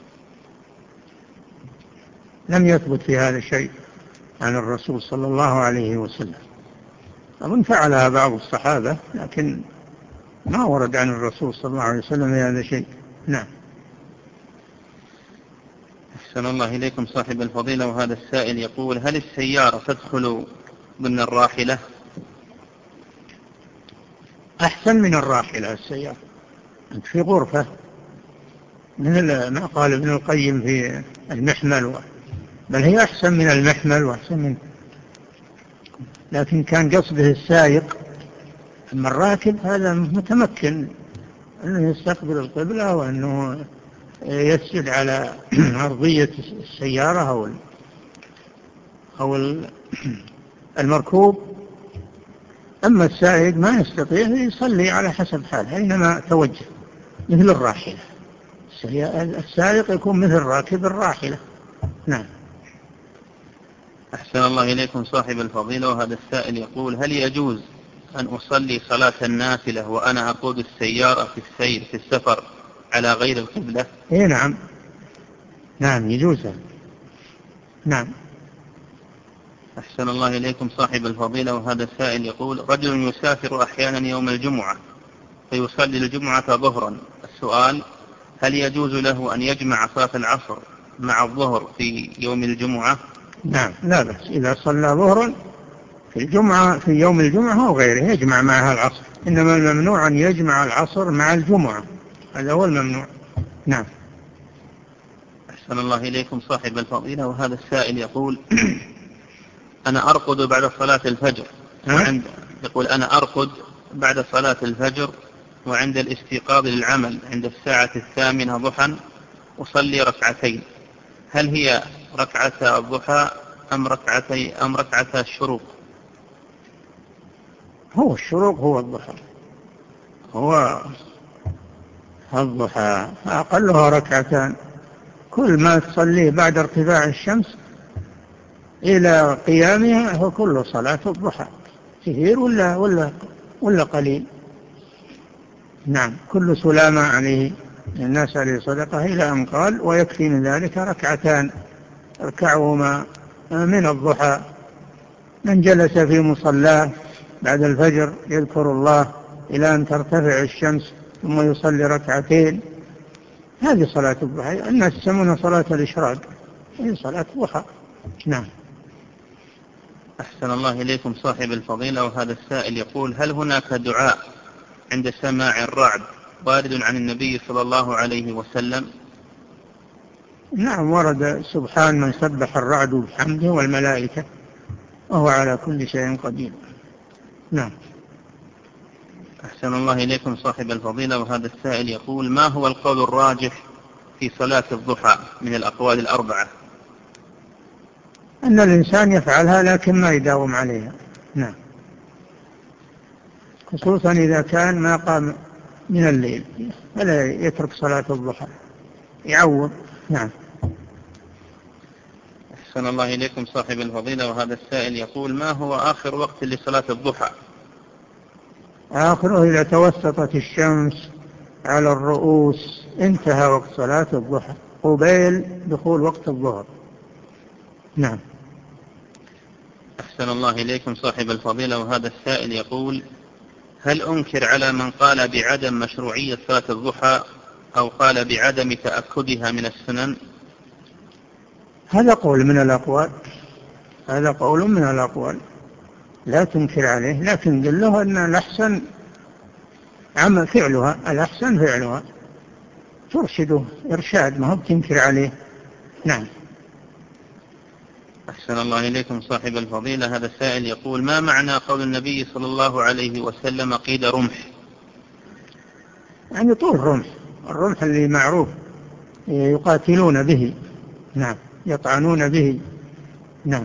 لم يثبت في هذا شيء عن الرسول صلى الله عليه وسلم. ومن فعلها بعض الصحابة، لكن ما ورد عن الرسول صلى الله عليه وسلم هذا شيء. نعم. أحسن الله إليكم صاحب الفضيلة. وهذا السائل يقول: هل السيارة تدخل ضمن الراحلة؟ أحسن من الراحلة السيارة، أنت في غرفة، مثل ما قال ابن القيم في المحمل، بل هي أحسن من المحمل وأحسن من، لكن كان قصده السائق. أما الراكب هذا متمكن أنه يستقبل القبلة وأنه يسجد على أرضية السيارة أو أو المركوب. أما السائق ما يستطيع، يصلي على حسب حاله أينما توجه، مثل الراحلة. السائق يكون مثل راكب الراحلة. نعم. أحسن الله إليكم صاحب الفضيلة. وهذا السائل يقول: هل يجوز أن أصلي صلاة النافلة وأنا أقود السيارة في السير في السفر على غير القبلة؟ إيه نعم، نعم يجوز. نعم. أحسن الله إليكم صاحب الفضيلة. وهذا السائل يقول: رجل يسافر أحيانا يوم الجمعة فيصلي الجمعة ظهرا، السؤال: هل يجوز له أن يجمع صلاة العصر مع الظهر في يوم الجمعة؟ نعم لا بأس، إذا صلى ظهرا في الجمعة في يوم الجمعة أو غيره يجمع معها العصر، إنما الممنوع أن يجمع العصر مع الجمعة، هذا هو الممنوع. نعم. أحسن الله إليكم صاحب الفضيلة، وهذا السائل يقول أنا أرقد بعد صلاة الفجر وعند يقول أنا أرقد بعد صلاة الفجر وعند الاستيقاظ للعمل عند الساعة الثامنة ضحى أصلي ركعتين، هل هي ركعتا الضحى أم ركعتي أم ركعتا الشروق؟ هو الشروق هو الضحى، هو الضحى أقلها ركعتان، كل ما تصليه بعد ارتفاع الشمس إلى قيامها هو كل صلاة الضحى، كثير ولا ولا ولا قليل. نعم، كل سلامة عليه الناس عليه صدقة، إلى أن قال ويكفي من ذلك ركعتان اركعهما من الضحى. من جلس في مصلاه بعد الفجر يذكر الله إلى أن ترتفع الشمس ثم يصلي ركعتين، هذه صلاة الضحى، الناس يسمونها صلاة الإشراق، هذه صلاة الضحى. نعم. أحسن الله إليكم صاحب الفضيلة، وهذا السائل يقول هل هناك دعاء عند سماع الرعد وارد عن النبي صلى الله عليه وسلم؟ نعم، ورد سبحان من سبح الرعد بحمده والملائكة وهو على كل شيء قدير. نعم. أحسن الله إليكم صاحب الفضيلة، وهذا السائل يقول ما هو القول الراجح في صلاة الضحى من الأقوال الأربعة؟ أن الإنسان يفعلها لكن ما يداوم عليها. نعم، خصوصا إذا كان ما قام من الليل فلا يترك صلاة الضحى، يعوض. نعم. أحسن الله إليكم صاحب الفضيلة، وهذا السائل يقول ما هو آخر وقت لصلاة الضحى؟ آخره إذا توسطت الشمس على الرؤوس انتهى وقت صلاة الضحى قبيل دخول وقت الظهر. نعم. أحسن الله إليكم صاحب الفضيلة، وهذا السائل يقول هل أنكر على من قال بعدم مشروعية صلاة الضحى أو قال بعدم تأكدها من السنن؟ هذا قول من الأقوال، هذا قول من الأقوال، لا تنكر عليه، لكن قل له أن الأحسن عمل فعلها، الأحسن فعلها، ترشده إرشاد، ما هو بتنكر عليه. نعم. أحسن الله إليكم صاحب الفضيلة، هذا السائل يقول ما معنى قول النبي صلى الله عليه وسلم قيد رمح؟ يعني طول رمح، الرمح اللي معروف يقاتلون به. نعم، يطعنون به. نعم.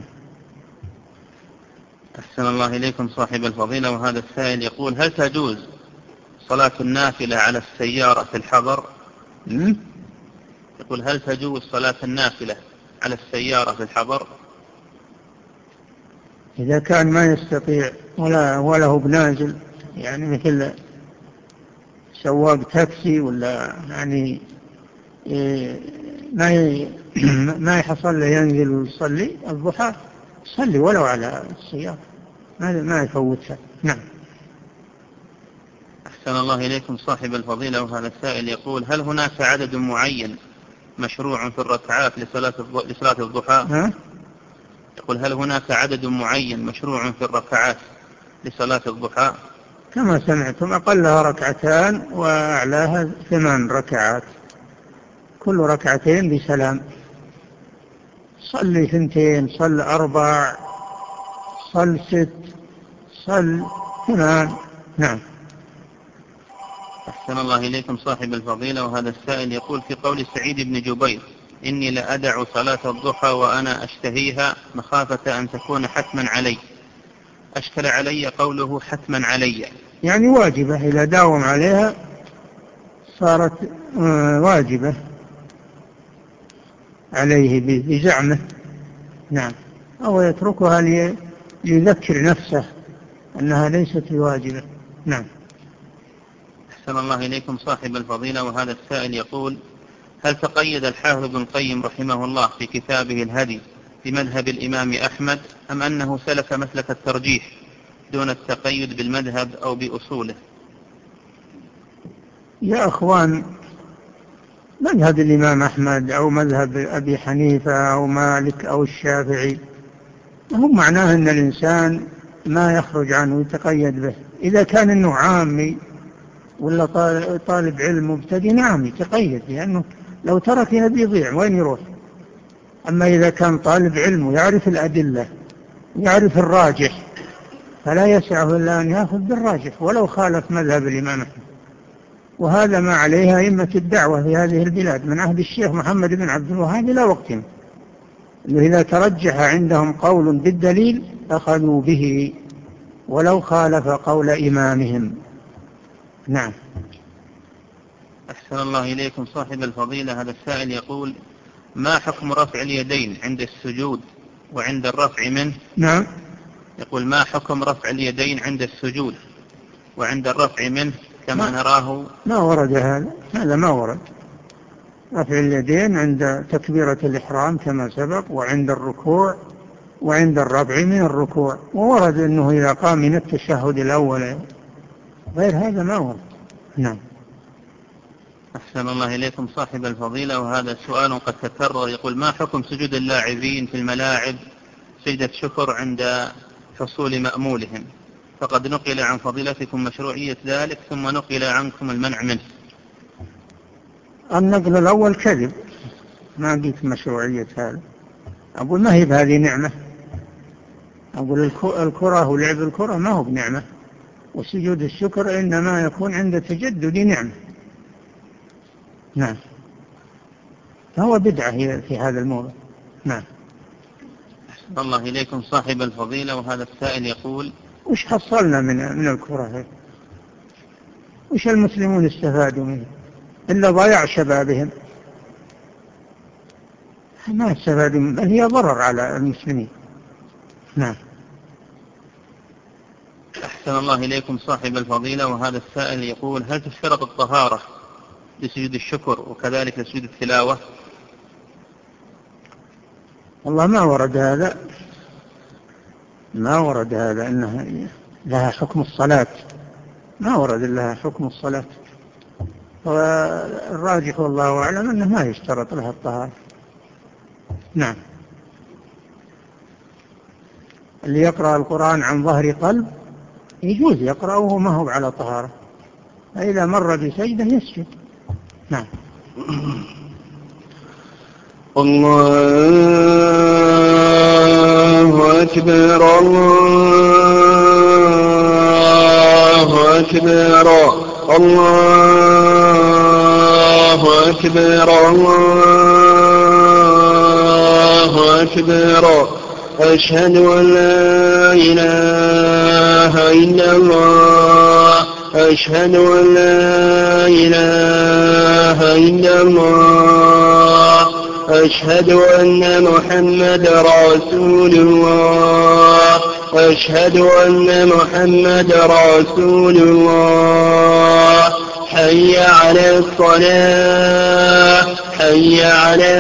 أحسن الله إليكم صاحب الفضيلة، وهذا السائل يقول هل تجوز صلاة النافلة على السيارة في الحضر؟ م? يقول هل تجوز صلاة النافلة على السيارة في الحضر؟ إذا كان ما يستطيع ولا وله بنازل، يعني مثل سواق تاكسي ولا يعني ما ما يحصل له ينزل ويصلي الضحى، صلي ولو على السيارة، ما ما يفوتها. نعم. أحسن الله إليكم صاحب الفضيلة، وهذا السائل يقول هل هناك عدد معين مشروع في الركعات لصلاة لصلاة الضحى؟ ها؟ يقول هل هناك عدد معين مشروع في الركعات لصلاة الضحى؟ كما سمعتم أقلها ركعتان وأعلاها ثمان ركعات، كل ركعتين بسلام، صل ثنتين، صل أربع، صل ست، صل ثمان. نعم. أحسن الله إليكم صاحب الفضيلة، وهذا السائل يقول في قول سعيد بن جبير إني لأدع صلاة الضحى وأنا أشتهيها مخافة أن تكون حتما علي، أشكل علي قوله حتما علي، يعني واجبة، إذا داوم عليها صارت واجبة عليه بزعمه. نعم. أو يتركها ليذكر نفسه أنها ليست بواجبة. نعم. أحسن الله إليكم صاحب الفضيلة، وهذا السائل يقول هل تقيد الحافظ ابن القيم رحمه الله في كتابه الهدي بمذهب الإمام أحمد أم أنه سلك مسلك الترجيح دون التقيد بالمذهب أو بأصوله؟ يا أخوان، مذهب الإمام أحمد أو مذهب أبي حنيفة أو مالك أو الشافعي، هم معناه أن الإنسان ما يخرج عنه يتقيد به. إذا كان أنه عامي ولا طالب علم مبتدئ نعم يتقيد، لأنه لو ترك يبي يضيع وين يروح. أما إذا كان طالب علم ويعرف الأدلة ويعرف الراجح فلا يسعه إلا أن يأخذ بالراجح ولو خالف مذهب الإمام أحمد. وهذا ما عليها أئمة الدعوة في هذه البلاد من عهد الشيخ محمد بن عبد الوهاب إلى وقتنا، أنه إذا ترجح عندهم قول بالدليل أخذوا به ولو خالف قول إمامهم. نعم. أحسن الله إليكم صاحب الفضيلة. هذا السائل يقول: ما حكم رفع اليدين عند السجود وعند الرفع منه؟ نعم. يقول: ما حكم رفع اليدين عند السجود وعند الرفع منه كما ما نراه؟ ما ورد هذا، هذا ما ورد. رفع اليدين عند تكبيرة الإحرام كما سبق، وعند الركوع وعند الرفع من الركوع، وورد أنه إذا قام من التشهد الأول، غير هذا ما ورد. نعم. أحسن الله إليكم صاحب الفضيلة. وهذا سؤال قد تكرر، يقول: ما حكم سجود اللاعبين في الملاعب سجدة شكر عند حصول مأمولهم؟ فقد نقل عن فضيلتكم مشروعية ذلك ثم نقل عنكم المنع منه. النقل الأول كذب، ما قلت مشروعية هذا. أقول ما هي بهذه نعمة. أقول الكرة ولعب الكرة ما هو بنعمة، وسجود الشكر إنما يكون عند تجدد نعمة. نعم. فهو بدعة في هذا الموضوع. نعم. أحسن الله إليكم صاحب الفضيلة. وهذا السائل يقول: وش حصلنا من من الكرة هي؟ وش المسلمون استفادوا منه إلا ضياع شبابهم؟ ما استفادوا منه، بل هي ضرر على المسلمين. نعم. أحسن الله إليكم صاحب الفضيلة. وهذا السائل يقول: هل تشترط الطهارة لسجود الشكر وكذلك لسجود التلاوة؟ والله ما ورد هذا، ما ورد هذا أنها لها حكم الصلاة، ما ورد لها حكم الصلاة. والراجح والله أعلم أنه ما يشترط لها الطهارة. نعم. اللي يقرأ القرآن عن ظهر قلب يجوز يقرأه ما هو على طهارة، فإذا مر بسجدة يسجد. نعم. الله أكبر الله أكبر الله أكبر الله أكبر أشهد أن لا إله إلا الله أشهد أن لا إله إلا الله أشهد أن محمد رسول الله أشهد أن محمد رسول الله حي على الصلاة حي على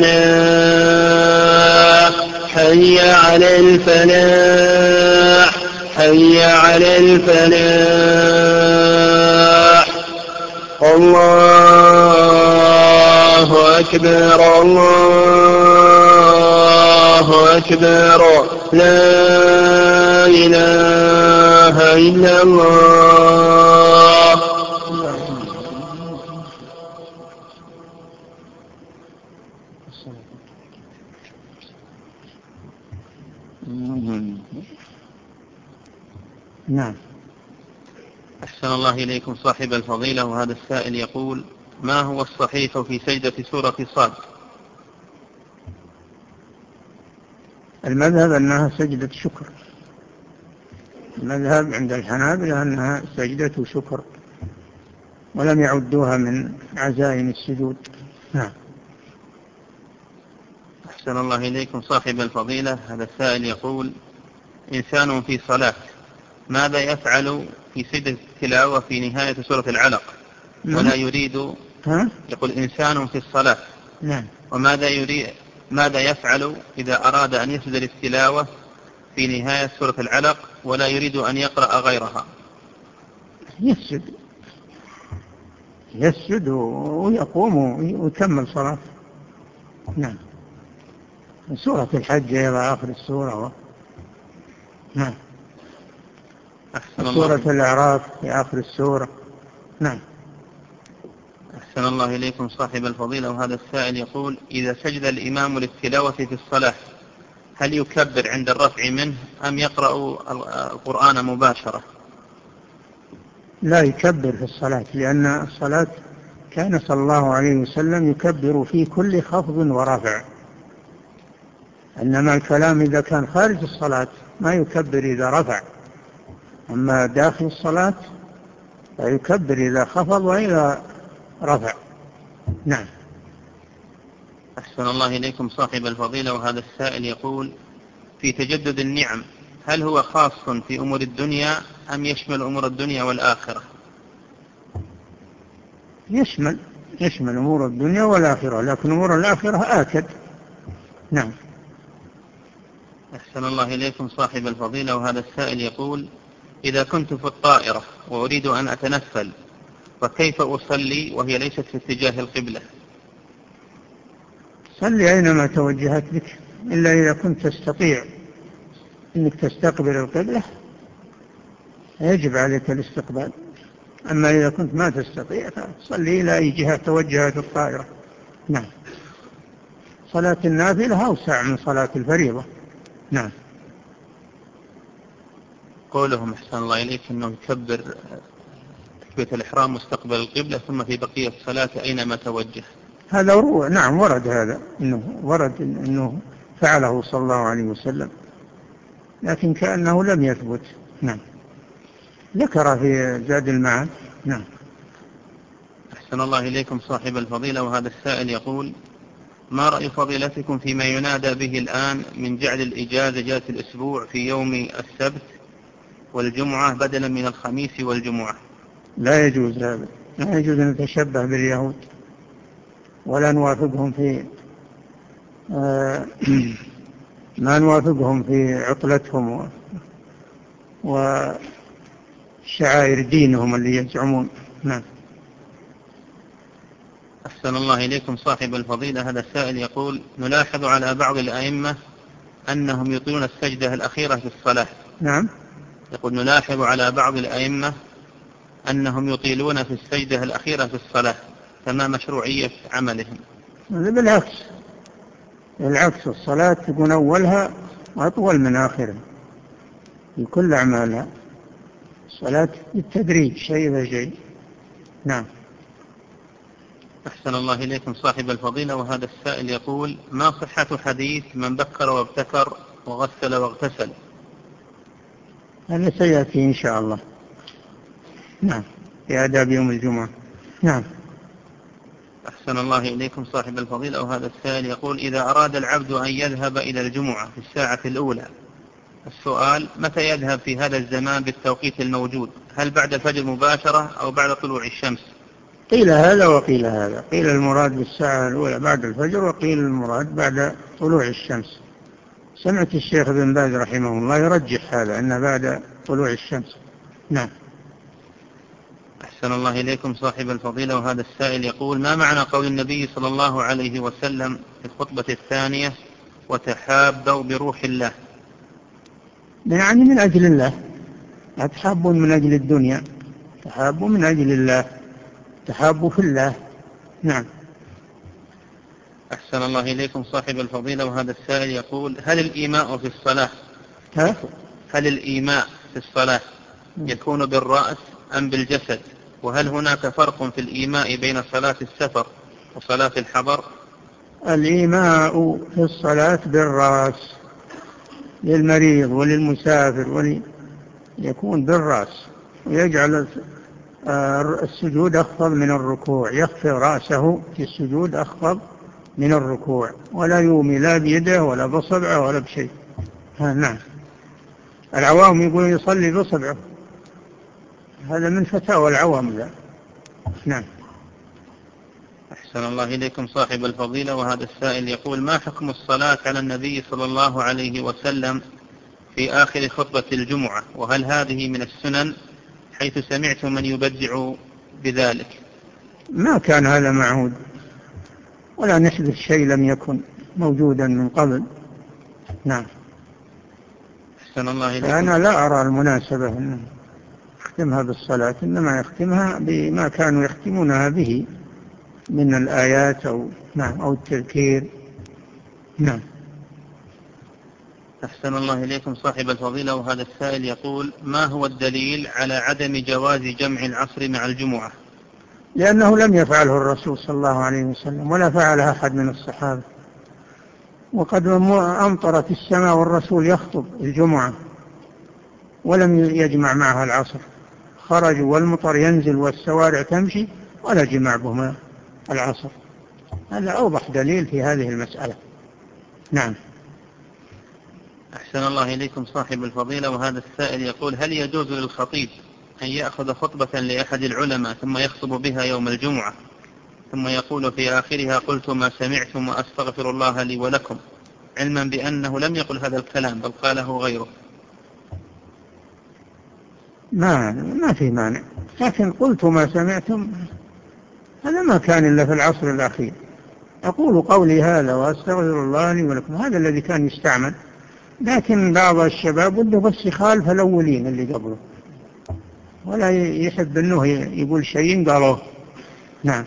الصلاة حي على الفلاح حي على الفلاح الله أكبر الله أكبر لا إله إلا الله. نعم. أحسن الله إليكم صاحب الفضيلة. وهذا السائل يقول: ما هو الصحيح في سجدة سورة صاد؟ المذهب أنها سجدة شكر، المذهب عند الحنابلة أنها سجدة شكر، ولم يعدوها من عزائم السجود. نعم. أحسن الله إليكم صاحب الفضيلة. هذا السائل يقول: إنسان في صلاة ماذا يفعل في سجدة التلاوة في نهاية سورة العلق ولا يريد ها؟ يقول: إنسان في الصلاة نعم. وماذا يريد ماذا يفعل إذا أراد أن يسجد للتلاوة في نهاية سورة العلق ولا يريد أن يقرأ غيرها؟ يسجد يسجد ويقوم ويكمل صلاة. نعم. سورة الحج إلى آخر السورة و... نعم. سورة الأعراف في آخر السورة. نعم. أحسن الله إليكم صاحب الفضيلة. وهذا السائل يقول: إذا سجد الإمام للتلاوة في الصلاة هل يكبر عند الرفع منه أم يقرأ القرآن مباشرة؟ لا يكبر في الصلاة، لأن الصلاة كان صلى الله عليه وسلم يكبر في كل خفض ورفع، إنما الكلام إذا كان خارج الصلاة ما يكبر إذا رفع، أما داخل الصلاة فيكبر إذا خفض وإذا رفع. نعم. أحسن الله إليكم صاحب الفضيلة. وهذا السائل يقول: في تجدد النعم هل هو خاص في أمور الدنيا أم يشمل أمور الدنيا والآخرة؟ يشمل يشمل أمور الدنيا والآخرة، لكن أمور الآخرة آكد. نعم. أحسن الله إليكم صاحب الفضيلة. وهذا السائل يقول: إذا كنت في الطائرة وأريد أن أتنفل فكيف أصلي وهي ليست في اتجاه القبلة؟ صلي أينما توجهت بك، إلا إذا كنت تستطيع أنك تستقبل القبلة يجب عليك الاستقبال، أما إذا كنت ما تستطيع فصلي إلى أي جهة توجهت الطائرة. نعم. صلاة النافلة أوسع من صلاة الفريضة. نعم. قولهم أحسن الله إليك أنه يكبر تكبيرة الإحرام مستقبل القبلة ثم في بقية الصلاة أينما توجه، هذا هو. نعم ورد هذا، إنه ورد إنه فعله صلى الله عليه وسلم، لكن كأنه لم يثبت. نعم. ذكر في زاد المعاد. نعم. أحسن الله إليكم صاحب الفضيلة. وهذا السائل يقول: ما رأي فضيلتكم فيما ينادى به الآن من جعل الإجازة إجازة الأسبوع في يوم السبت والجمعة بدلا من الخميس والجمعة؟ لا يجوز هذا، لا يجوز أن نتشبه باليهود ولا نوافقهم في آه ما نوافقهم في عطلتهم وشعائر دينهم اللي يزعمون. نعم. أحسن الله إليكم صاحب الفضيلة. هذا السائل يقول: نلاحظ على بعض الأئمة أنهم يطيلون السجدة الأخيرة في الصلاة. نعم. يقول: نلاحظ على بعض الأئمة أنهم يطيلون في السجدة الأخيرة في الصلاة، فما مشروعية عملهم؟ بالعكس، بالعكس الصلاة تكون أولها أطول من آخرها في كل أعمالها، الصلاة بالتدريج شيء فشيء. نعم. أحسن الله إليكم صاحب الفضيلة. وهذا السائل يقول: ما صحة حديث من بكر وابتكر وغسل واغتسل؟ هذا سيأتي إن شاء الله. نعم. في آداب يوم الجمعة. نعم. أحسن الله إليكم صاحب الفضيلة. وهذا السائل يقول: إذا أراد العبد أن يذهب إلى الجمعة في الساعة الأولى، السؤال: متى يذهب في هذا الزمان بالتوقيت الموجود؟ هل بعد الفجر مباشرة أو بعد طلوع الشمس؟ قيل هذا وقيل هذا، قيل المراد بالساعة الأولى بعد الفجر وقيل المراد بعد طلوع الشمس. سمعت الشيخ ابن باز رحمه الله يرجح هذا أن بعد طلوع الشمس. نعم. أحسن الله إليكم صاحب الفضيلة. وهذا السائل يقول: ما معنى قول النبي صلى الله عليه وسلم في الخطبة الثانية: وتحابوا بروح الله؟ يعني من أجل الله، أتحابوا من أجل الدنيا، تحابوا من أجل الله، تحابوا في الله. نعم. أحسن الله إليكم صاحب الفضيلة. وهذا السائل يقول: هل الإيماء في الصلاة ها؟ هل الإيماء في الصلاة يكون بالرأس أم بالجسد؟ وهل هناك فرق في الإيماء بين صلاة السفر وصلاة الحضر؟ الإيماء في الصلاة بالرأس للمريض وللمسافر ولي يكون بالرأس، ويجعل السجود أخفض من الركوع، يخفض رأسه في السجود أخفض من الركوع، ولا يومي لا بيده ولا بصبعه ولا بشيء. نعم. العوام يقول يصلي بصبعه، هذا من فتاوى العوام. لا. نعم. أحسن الله إليكم صاحب الفضيلة. وهذا السائل يقول: ما حكم الصلاة على النبي صلى الله عليه وسلم في آخر خطبة الجمعة، وهل هذه من السنن، حيث سمعت من يبدع بذلك؟ ما كان هذا معهود، ولا نحدث شيء لم يكن موجودا من قبل. نعم. أحسن الله إليكم. فأنا لا أرى المناسبة أن يختمها بالصلاة، إنما يختمها بما كانوا يختمونها به من الآيات أو نعم أو التذكير. نعم. أحسن الله إليكم صاحب الفضيلة. وهذا السائل يقول: ما هو الدليل على عدم جواز جمع العصر مع الجمعة؟ لأنه لم يفعله الرسول صلى الله عليه وسلم ولا فعلها أحد من الصحابة، وقد أمطرت السماء والرسول يخطب الجمعة ولم يجمع معها العصر، خرجوا والمطر ينزل والسوارع تمشي ولا جمع بهما العصر. هذا أوضح دليل في هذه المسألة. نعم. أحسن الله إليكم صاحب الفضيلة. وهذا السائل يقول: هل يجوز للخطيب أن يأخذ خطبة لأحد العلماء ثم يخطب بها يوم الجمعة ثم يقول في آخرها: قلت ما سمعتم وأستغفر الله لي ولكم، علما بأنه لم يقل هذا الكلام بل قاله غيره؟ ما ما في مانع، لكن قلت ما سمعتم هذا ما كان إلا في العصر الأخير. أقول قولي هذا وأستغفر الله لي ولكم، هذا الذي كان يستعمل، لكن بعض الشباب وده بس يخالف الأولين اللي قبله، ولا يحب أنه يقول شيء قالوه. نعم.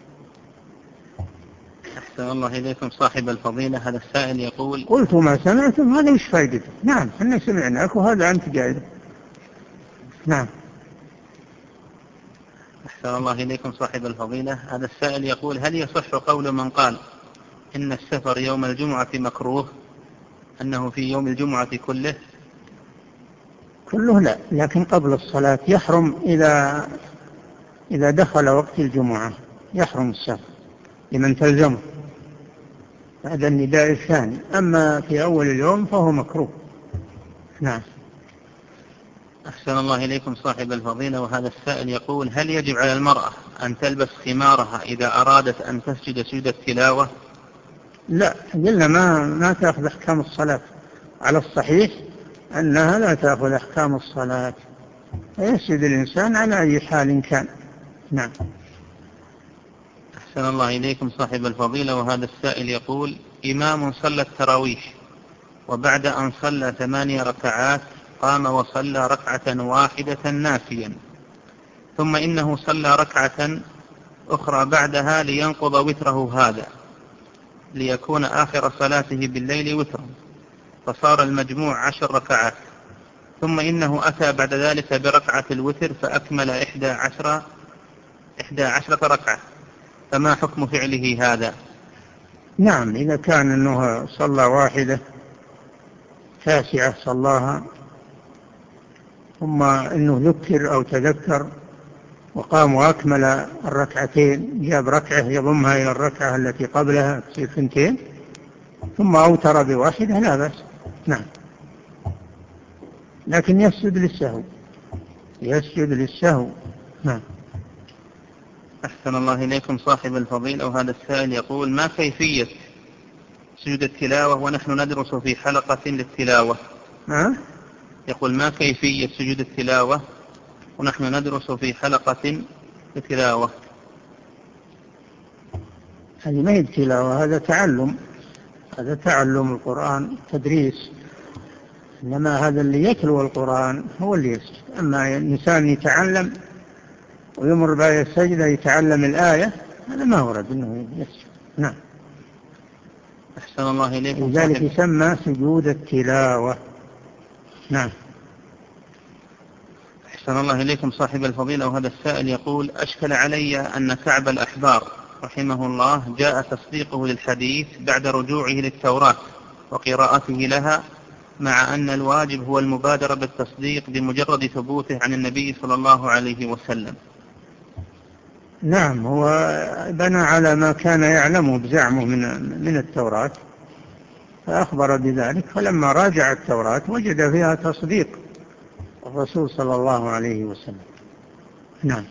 أحسن الله إليكم صاحب الفضيلة. هذا السائل يقول: قلت ما سمعتم، هذا وش فائدته؟ نعم احنا سمعناك وهذا أنت قاعد. نعم. أحسن الله إليكم صاحب الفضيلة. هذا السائل يقول: هل يصح قول من قال إن السفر يوم الجمعة مكروه أنه في يوم الجمعة كله؟ كله لا، لكن قبل الصلاة يحرم. إذا إذا دخل وقت الجمعة يحرم السفر لمن تلزمه بعد النداء الثاني، أما في أول اليوم فهو مكروه. نعم. أحسن الله إليكم صاحب الفضيلة. وهذا السائل يقول: هل يجب على المرأة أن تلبس خمارها إذا أرادت أن تسجد سجود التلاوة؟ لا، قلنا ما ما تأخذ أحكام الصلاة، على الصحيح أنها لا تأخذ أحكام الصلاة، فيسجد الإنسان على أي حال كان. نعم. أحسن الله إليكم صاحب الفضيلة. وهذا السائل يقول: إمام صلى التراويح وبعد أن صلى ثمانية ركعات قام وصلى ركعة واحدة ناسيا، ثم إنه صلى ركعة أخرى بعدها لينقض وتره هذا ليكون آخر صلاته بالليل وترا، فصار المجموع عشر ركعات، ثم إنه أتى بعد ذلك بركعة الوتر فأكمل إحدى عشر إحدى عشرة ركعة، فما حكم فعله هذا؟ نعم، إذا كان أنه صلى واحدة تاسعة صلاها ثم أنه ذكر أو تذكر وقام وأكمل الركعتين، جاب ركعة يضمها إلى الركعة التي قبلها تصير ثنتين، ثم أوتر بواحدة لا بأس. نعم. لكن يسجد للسهو، يسجد للسهو. نعم. أحسن الله إليكم صاحب الفضيلة. وهذا السائل يقول: ما كيفية سجود التلاوة ونحن ندرس في حلقة للتلاوة؟ أه؟ يقول: ما كيفية سجود التلاوة ونحن ندرس في حلقة للتلاوة؟ هذه ما هي التلاوة، هذا تعلم، هذا تعلم القرآن تدريس، إنما هذا اللي يتلو القرآن هو اللي يسجد. أما الإنسان يتعلم ويمر بآية السجدة يتعلم الآية، هذا ما ورد أنه يسجد. نعم. أحسن الله إليكم. لذلك يسمى سجود التلاوة. نعم. أحسن الله إليكم صاحب الفضيلة. وهذا السائل يقول: أشكل علي أن كعب الأحبار رحمه الله جاء تصديقه للحديث بعد رجوعه للتوراة وقراءته لها، مع أن الواجب هو المبادرة بالتصديق بمجرد ثبوته عن النبي صلى الله عليه وسلم. نعم، هو بنى على ما كان يعلمه بزعمه من من التوراة فأخبر بذلك، فلما راجع التوراة وجد فيها تصديق الرسول صلى الله عليه وسلم. نعم.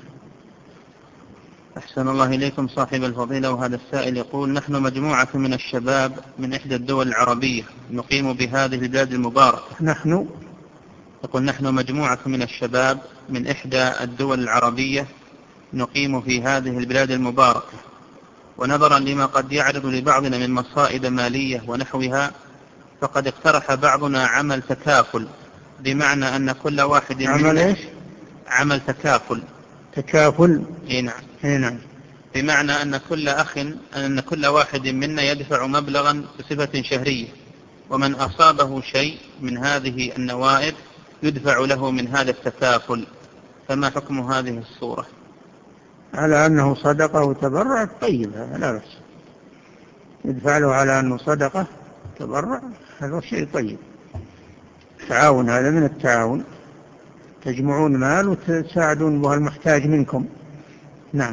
أحسن الله إليكم صاحب الفضيلة. وهذا السائل يقول: نحن مجموعة من الشباب من إحدى الدول العربية نقيم بهذه البلاد المباركة. نحن يقول: نحن مجموعة من الشباب من إحدى الدول العربية نقيم في هذه البلاد المباركة، ونظرا لما قد يعرض لبعضنا من مصائب مالية ونحوها، فقد اقترح بعضنا عمل تكافل، بمعنى أن كل واحد عمل إيش؟ عمل تكافل. تكافل. إيه نعم. إيه نعم. بمعنى أن كل أخ أن كل واحد منا يدفع مبلغا بصفة شهرية، ومن أصابه شيء من هذه النوائب يدفع له من هذا التكافل. فما حكم هذه الصورة؟ على أنه صدقة وتبرع طيب، لا بأس، يدفع له على أنه صدقة تبرع، هذا شيء طيب. تعاون، هذا من التعاون، تجمعون مال وتساعدون به المحتاج منكم. نعم.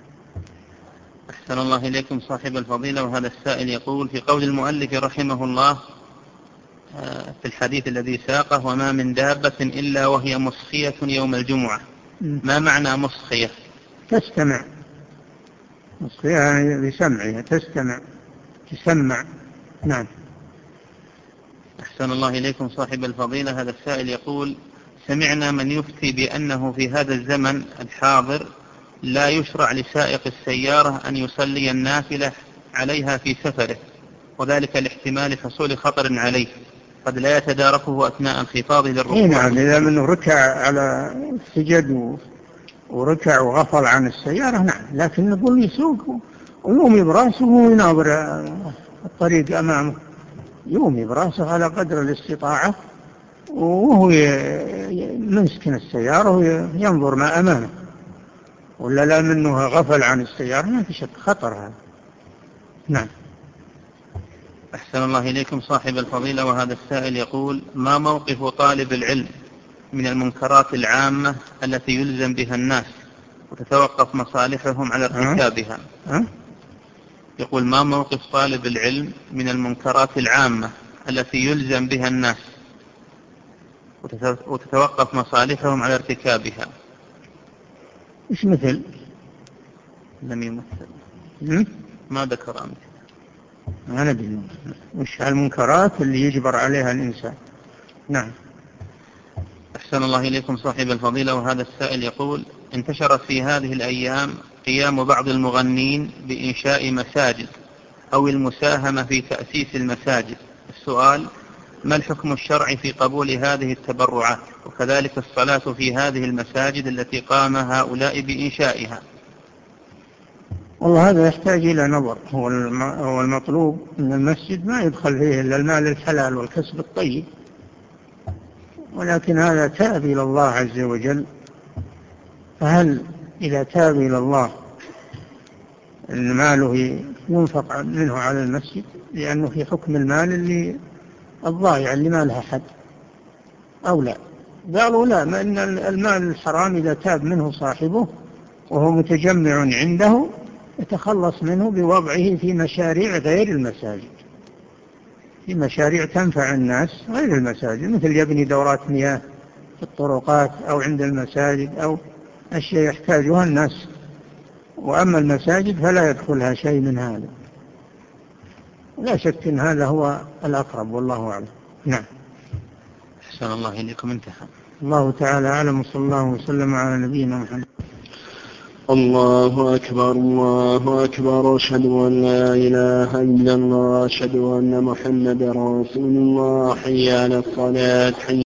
أحسن الله إليكم صاحب الفضيلة. وهذا السائل يقول: في قول المؤلف رحمه الله في الحديث الذي ساقه: وما من دابة إلا وهي مسخية يوم الجمعة، ما معنى مسخية؟ تستمع، مسخية يعني بسمعها، تستمع، تسمع. نعم. أحسن الله إليكم صاحب الفضيلة. هذا السائل يقول: سمعنا من يفتي بأنه في هذا الزمن الحاضر لا يشرع لسائق السيارة أن يصلي النافلة عليها في سفره، وذلك لاحتمال حصول خطر عليه قد لا يتداركه أثناء انخفاضه للركوع. نعم، إذا منه ركع على سجد وركع وغفل عن السيارة، نعم، لكن نقول يسوق ويومي براسه ويناظر الطريق أمامه، يومي براسه على قدر الاستطاعة، وهو يمسكن السيارة وينظر ما أمامه، ولا لا منه غفل عن السيارة ما في شك خطر هذا. نعم. أحسن الله إليكم صاحب الفضيلة. وهذا السائل يقول: ما موقف طالب العلم من المنكرات العامة التي يلزم بها الناس وتتوقف مصالحهم على ارتكابها؟ أه؟ أه؟ يقول: ما موقف طالب العلم من المنكرات العامة التي يلزم بها الناس وتتوقف مصالحهم على ارتكابها؟ إيش مثل؟ لم يمثل. م? ما ذكر أمثل. أنا أدري وش المنكرات اللي يجبر عليها الإنسان. نعم. أحسن الله إليكم صاحب الفضيلة. وهذا السائل يقول: انتشرت في هذه الأيام قيام بعض المغنين بإنشاء مساجد أو المساهمة في تأسيس المساجد. السؤال: ما الحكم الشرعي في قبول هذه التبرعات، وكذلك الصلاة في هذه المساجد التي قام هؤلاء بإنشائها؟ والله هذا يحتاج إلى نظر. هو المطلوب أن المسجد ما يدخل فيه إلا المال الحلال والكسب الطيب، ولكن هذا تاب إلى الله عز وجل، فهل إذا تاب إلى الله أن ماله ينفق منه على المسجد، لأنه في حكم المال اللي الضائع اللي ما لها حد، أو لا؟ قالوا لا، ما إن المال الحرام إذا تاب منه صاحبه وهو متجمع عنده يتخلص منه بوضعه في مشاريع غير المساجد، في مشاريع تنفع الناس غير المساجد، مثل يبني دورات مياه في الطرقات أو عند المساجد أو أشياء يحتاجها الناس، وأما المساجد فلا يدخلها شيء من هذا. لا شك أن هذا هو الأقرب، والله أعلم. نعم. أحسن الله إليكم. انتهى. الله تعالى أعلم، وصلى الله وسلم على نبينا محمد. الله أكبر الله أكبر، أشهد أن لا إله إلا الله، أشهد أن محمد رسول الله، حي على الصلاة، حي